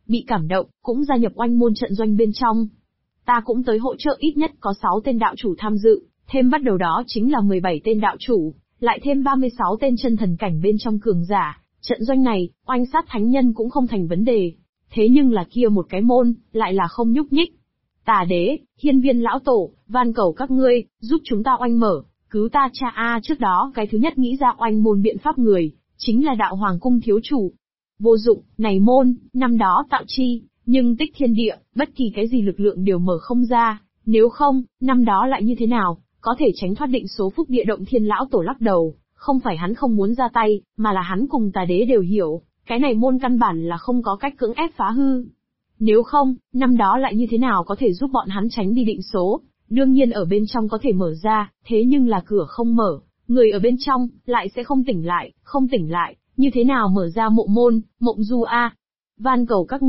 Speaker 1: bị cảm động, cũng gia nhập oanh môn trận doanh bên trong. Ta cũng tới hỗ trợ, ít nhất có 6 tên đạo chủ tham dự, thêm bắt đầu đó chính là 17 tên đạo chủ, lại thêm 36 tên chân thần cảnh bên trong cường giả, trận doanh này, oanh sát thánh nhân cũng không thành vấn đề. Thế nhưng là kia một cái môn, lại là không nhúc nhích. Tà đế, hiên viên lão tổ, van cầu các ngươi, giúp chúng ta oanh mở, cứu ta cha a. Trước đó cái thứ nhất nghĩ ra oanh môn biện pháp người, chính là đạo hoàng cung thiếu chủ. Vô dụng, này môn, năm đó tạo chi, nhưng tích thiên địa, bất kỳ cái gì lực lượng đều mở không ra, nếu không, năm đó lại như thế nào, có thể tránh thoát định số phúc địa động. Thiên lão tổ lắc đầu, không phải hắn không muốn ra tay, mà là hắn cùng tà đế đều hiểu, cái này môn căn bản là không có cách cưỡng ép phá hư. Nếu không, năm đó lại như thế nào có thể giúp bọn hắn tránh đi định số, đương nhiên ở bên trong có thể mở ra, thế nhưng là cửa không mở, người ở bên trong, lại sẽ không tỉnh lại, như thế nào mở ra mộ môn, mộng du a. Van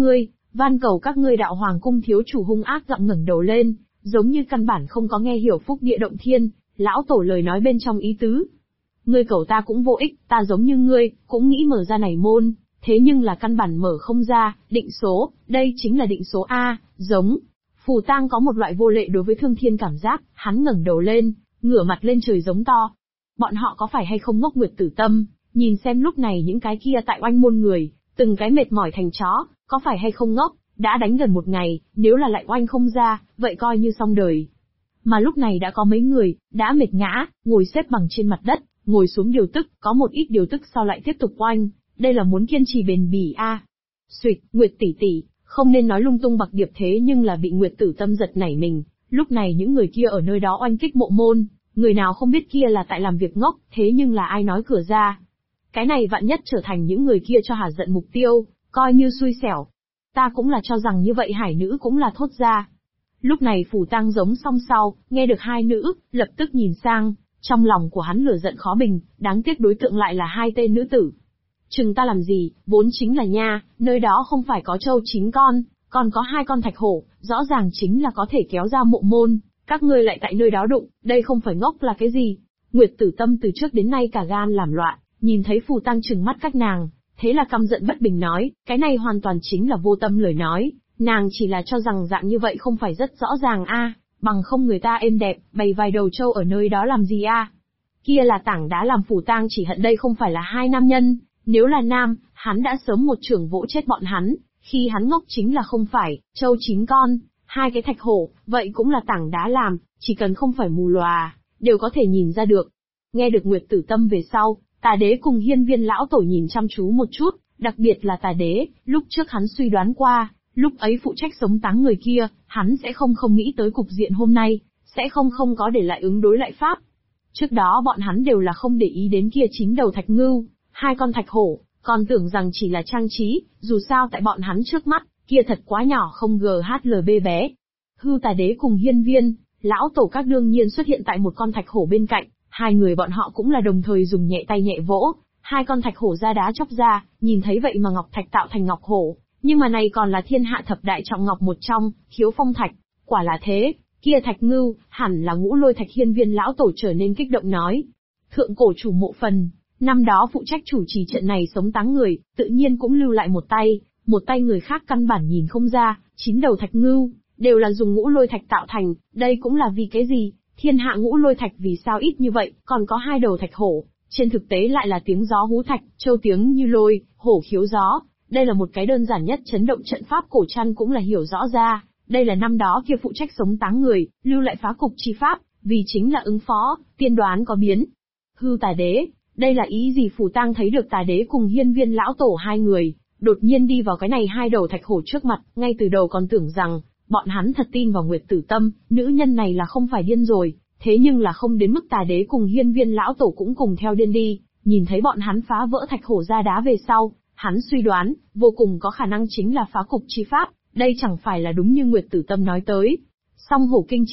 Speaker 1: cầu các ngươi đạo hoàng cung thiếu chủ hung ác giọng ngẩng đầu lên, giống như căn bản không có nghe hiểu phúc địa động thiên, lão tổ lời nói bên trong ý tứ. Ngươi cầu ta cũng vô ích, ta giống như ngươi, cũng nghĩ mở ra này môn, thế nhưng là căn bản mở không ra, định số, đây chính là định số A, giống. Phù Tang có một loại vô lệ đối với Thương Thiên cảm giác, hắn ngẩng đầu lên, ngửa mặt lên trời giống to. Bọn họ có phải hay không ngốc Nguyệt Tử Tâm, nhìn xem lúc này những cái kia tại oanh môn người, từng cái mệt mỏi thành chó, có phải hay không ngốc, đã đánh gần một ngày, nếu là lại oanh không ra, vậy coi như xong đời. Mà lúc này đã có mấy người, đã mệt ngã, ngồi xếp bằng trên mặt đất, ngồi xuống điều tức, có một ít điều tức sau lại tiếp tục oanh, đây là muốn kiên trì bền bỉ a. Xuyệt, Nguyệt tỷ tỷ, không nên nói lung tung bạc điệp, thế nhưng là bị Nguyệt Tử Tâm giật nảy mình, lúc này những người kia ở nơi đó oanh kích mộ môn, người nào không biết kia là tại làm việc ngốc, thế nhưng là ai nói cửa ra. Cái này vạn nhất trở thành những người kia cho hả giận mục tiêu, coi như xui xẻo. Ta cũng là cho rằng như vậy, hải nữ cũng là thốt ra. Lúc này Phù Tang giống xong sau, nghe được hai nữ, lập tức nhìn sang, trong lòng của hắn lửa giận khó bình, đáng tiếc đối tượng lại là hai tên nữ tử. Chừng ta làm gì, vốn chính là nha, nơi đó không phải có trâu 9 con, còn có 2 con thạch hổ, rõ ràng chính là có thể kéo ra mộ môn, các ngươi lại tại nơi đó đụng, đây không phải ngốc là cái gì? Nguyệt Tử Tâm từ trước đến nay cả gan làm loạn, nhìn thấy Phù Tang trừng mắt các nàng, thế là căm giận bất bình nói, cái này hoàn toàn chính là vô tâm lời nói, nàng chỉ là cho rằng dạng như vậy không phải rất rõ ràng a, bằng không người ta êm đẹp, bày vài đầu trâu ở nơi đó làm gì a? Kia là tảng đá làm. Phù Tang chỉ hận đây không phải là hai nam nhân, nếu là nam, hắn đã sớm một chưởng vỗ chết bọn hắn, khi hắn ngốc chính là không phải, trâu 9 con, 2 cái thạch hổ, vậy cũng là tảng đá làm, chỉ cần không phải mù lòa, đều có thể nhìn ra được. Nghe được Nguyệt Tử Tâm về sau, Tà Đế cùng Hiên Viên lão tổ nhìn chăm chú một chút, đặc biệt là Tà Đế, lúc trước hắn suy đoán qua, lúc ấy phụ trách sống táng người kia, hắn sẽ không nghĩ tới cục diện hôm nay, sẽ không có để lại ứng đối lại pháp. Trước đó bọn hắn đều là không để ý đến kia 9 đầu thạch ngưu, 2 con thạch hổ, còn tưởng rằng chỉ là trang trí, dù sao tại bọn hắn trước mắt, kia thật quá nhỏ, không GHLB bé. Hư Tà Đế cùng Hiên Viên, lão tổ các đương nhiên xuất hiện tại một con thạch hổ bên cạnh, hai người bọn họ cũng là đồng thời dùng nhẹ tay nhẹ vỗ, 2 con thạch hổ ra đá chóc ra, nhìn thấy vậy mà ngọc thạch tạo thành ngọc hổ, nhưng mà này còn là thiên hạ thập đại trọng ngọc một trong, Khiếu Phong thạch, quả là thế, kia thạch ngưu, hẳn là Ngũ Lôi thạch. Hiên Viên lão tổ trở nên kích động nói, thượng cổ chủ mộ phần, năm đó phụ trách chủ trì trận này sống táng người, tự nhiên cũng lưu lại một tay người khác căn bản nhìn không ra, 9 đầu thạch ngưu, đều là dùng Ngũ Lôi thạch tạo thành, đây cũng là vì cái gì, thiên hạ Ngũ Lôi thạch vì sao ít như vậy, còn có 2 đầu thạch hổ, trên thực tế lại là tiếng gió hú thạch, châu tiếng như lôi, hổ khiếu gió, đây là một cái đơn giản nhất chấn động trận pháp cổ trăn cũng là hiểu rõ ra, đây là năm đó kia phụ trách sống táng người, lưu lại phá cục chi pháp, vì chính là ứng phó, tiên đoán có biến. Hư Tà Đế, đây là ý gì? Phù Tang thấy được Tà Đế cùng Hiên Viên lão tổ hai người, đột nhiên đi vào cái này 2 đầu thạch hổ trước mặt, ngay từ đầu còn tưởng rằng, bọn hắn thật tin vào Nguyệt Tử Tâm, nữ nhân này là không phải điên rồi, thế nhưng là không đến mức Tà Đế cùng Hiên Viên lão tổ cũng cùng theo điên đi, nhìn thấy bọn hắn phá vỡ thạch hổ ra đá về sau, hắn suy đoán, vô cùng có khả năng chính là phá cục chi pháp, đây chẳng phải là đúng như Nguyệt Tử Tâm nói tới. Song hổ kinh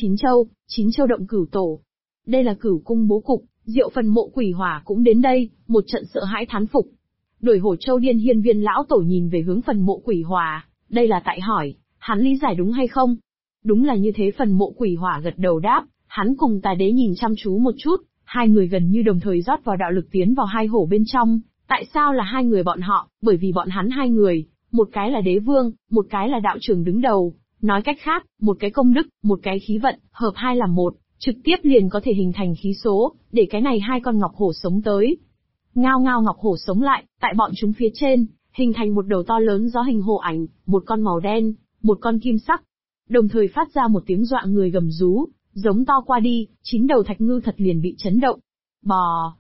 Speaker 1: 9 châu động cửu tổ. Đây là Cửu cung bố cục, Diệu phần mộ quỷ hỏa cũng đến đây, một trận sợ hãi thán phục. Đuổi hổ châu điên. Hiên Viên lão tổ nhìn về hướng phần mộ quỷ hỏa, đây là tại hỏi, hắn lý giải đúng hay không? Đúng là như thế. Phần mộ quỷ hỏa gật đầu đáp, hắn cùng Tà Đế nhìn chăm chú một chút, hai người gần như đồng thời rót vào đạo lực tiến vào 2 hổ bên trong. Tại sao là 2 người bọn họ? Bởi vì bọn hắn 2 người, một cái là đế vương, một cái là đạo trưởng đứng đầu. Nói cách khác, một cái công đức, một cái khí vận, hợp hai làm một, trực tiếp liền có thể hình thành khí số, để cái này hai con ngọc hổ sống tới. Ngao ngao ngọc hổ sống lại, tại bọn chúng phía trên, hình thành một đầu to lớn gió hình hổ ảnh, một con màu đen, một con kim sắc. Đồng thời phát ra một tiếng dọa người gầm rú, giống to qua đi, 9 đầu thạch ngưu thật liền bị chấn động. Bò,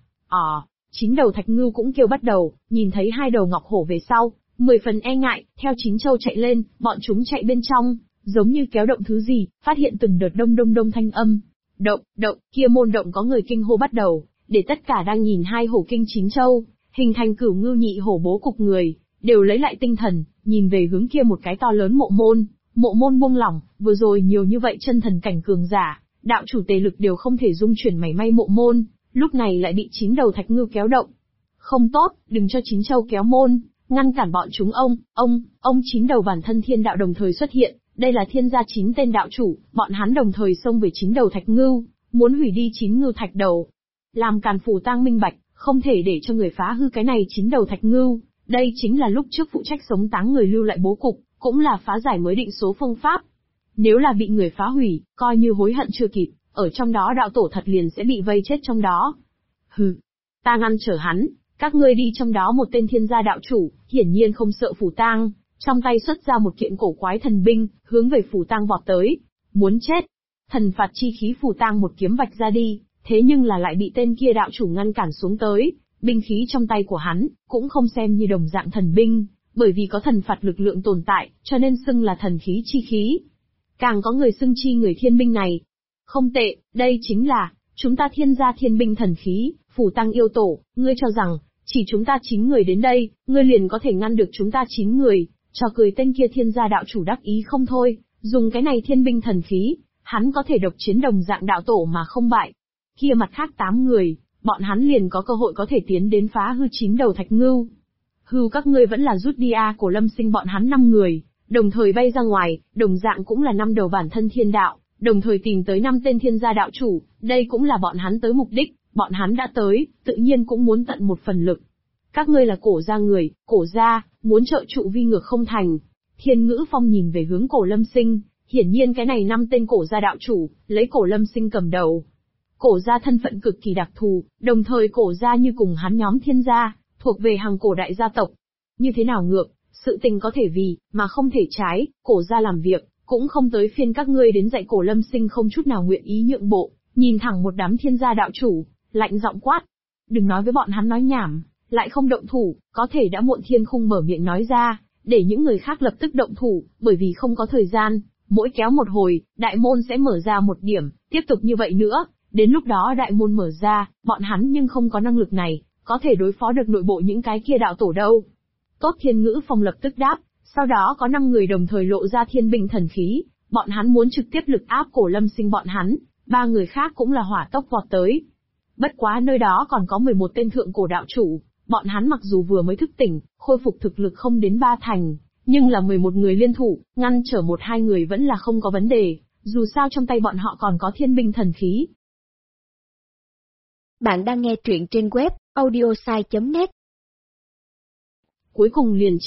Speaker 1: 9 đầu thạch ngưu cũng kêu bắt đầu, nhìn thấy hai đầu ngọc hổ về sau, 10 phần e ngại, theo 9 châu chạy lên, bọn chúng chạy bên trong, giống như kéo động thứ gì, phát hiện từng đợt đông đông đông thanh âm. Động, kia môn động có người kinh hô bắt đầu, để tất cả đang nhìn hai hổ kinh 9 châu, hình thành cửu ngưu nhị hổ bố cục người, đều lấy lại tinh thần, nhìn về hướng kia một cái to lớn mộ môn buông lỏng, vừa rồi nhiều như vậy chân thần cảnh cường giả, đạo chủ tề lực đều không thể dung chuyển mảy may mộ môn, lúc này lại bị 9 đầu thạch ngưu kéo động. Không tốt, đừng cho 9 châu kéo môn, ngăn cản bọn chúng. Ông 9 đầu bản thân thiên đạo đồng thời xuất hiện, đây là thiên gia 9 tên đạo chủ, bọn hắn đồng thời xông về 9 đầu thạch ngưu, muốn hủy đi 9 ngưu thạch đầu. Làm càn phủ tang minh bạch, không thể để cho người phá hư cái này 9 đầu thạch ngưu, đây chính là lúc trước phụ trách sống táng người lưu lại bố cục, cũng là phá giải mới định số phương pháp. Nếu là bị người phá hủy, coi như hối hận chưa kịp, ở trong đó đạo tổ thật liền sẽ bị vây chết trong đó. Hừ, ta ngăn trở hắn, các ngươi đi. Trong đó một tên thiên gia đạo chủ, hiển nhiên không sợ Phù Tang, trong tay xuất ra một kiện cổ quái thần binh, hướng về Phù Tang vọt tới. Muốn chết! Thần phạt chi khí Phù Tang một kiếm vạch ra đi, thế nhưng là lại bị tên kia đạo chủ ngăn cản xuống tới. Binh khí trong tay của hắn, cũng không xem như đồng dạng thần binh, bởi vì có thần phạt lực lượng tồn tại, cho nên xưng là thần khí chi khí. Càng có người xưng chi người thiên binh này. Không tệ, đây chính là, chúng ta thiên gia thiên binh thần khí, Phù Tang yêu tổ, ngươi cho rằng, chỉ chúng ta 9 người đến đây, ngươi liền có thể ngăn được chúng ta 9 người, cho cười. Tên kia thiên gia đạo chủ đắc ý không thôi, dùng cái này thiên binh thần khí, hắn có thể độc chiến đồng dạng đạo tổ mà không bại. Kia mặt khác 8 người, bọn hắn liền có cơ hội có thể tiến đến phá hư 9 đầu thạch ngưu. Hừ, các ngươi vẫn là rút đi a. Cổ Lâm Sinh bọn hắn 5 người, đồng thời bay ra ngoài, đồng dạng cũng là 5 đầu bản thân thiên đạo, đồng thời tìm tới 5 tên thiên gia đạo chủ, đây cũng là bọn hắn tới mục đích, bọn hắn đã tới, tự nhiên cũng muốn tận một phần lực. Các ngươi là cổ gia người, cổ gia, muốn trợ trụ vi ngược không thành. Thiên Ngữ Phong nhìn về hướng Cổ Lâm Sinh, hiển nhiên cái này 5 tên cổ gia đạo chủ, lấy Cổ Lâm Sinh cầm đầu. Cổ gia thân phận cực kỳ đặc thù, đồng thời cổ gia như cùng hắn nhóm thiên gia, thuộc về hàng cổ đại gia tộc. Như thế nào ngược, sự tình có thể vì, mà không thể trái, cổ gia làm việc, cũng không tới phiên các ngươi đến dạy. Cổ Lâm Sinh không chút nào nguyện ý nhượng bộ, nhìn thẳng một đám thiên gia đạo chủ, lạnh giọng quát. Đừng nói với bọn hắn nói nhảm, lại không động thủ, có thể đã muộn. Thiên Khung mở miệng nói ra, để những người khác lập tức động thủ, bởi vì không có thời gian, mỗi kéo một hồi, đại môn sẽ mở ra một điểm, tiếp tục như vậy nữa, đến lúc đó đại môn mở ra, bọn hắn nhưng không có năng lực này, có thể đối phó được nội bộ những cái kia đạo tổ đâu. Tốt. Thiên Ngữ Phong lập tức đáp, sau đó có 5 người đồng thời lộ ra thiên binh thần khí, bọn hắn muốn trực tiếp lực áp Cổ Lâm Sinh bọn hắn, 3 người khác cũng là hỏa tốc vọt tới. Bất quá nơi đó còn có 11 tên thượng cổ đạo chủ, bọn hắn mặc dù vừa mới thức tỉnh, khôi phục thực lực không đến 3 thành, nhưng là 11 người liên thủ, ngăn trở 1-2 người vẫn là không có vấn đề, dù sao trong tay bọn họ còn có thiên binh thần khí.
Speaker 2: Bạn đang nghe truyện trên web audiosai.net.
Speaker 1: Cuối cùng liền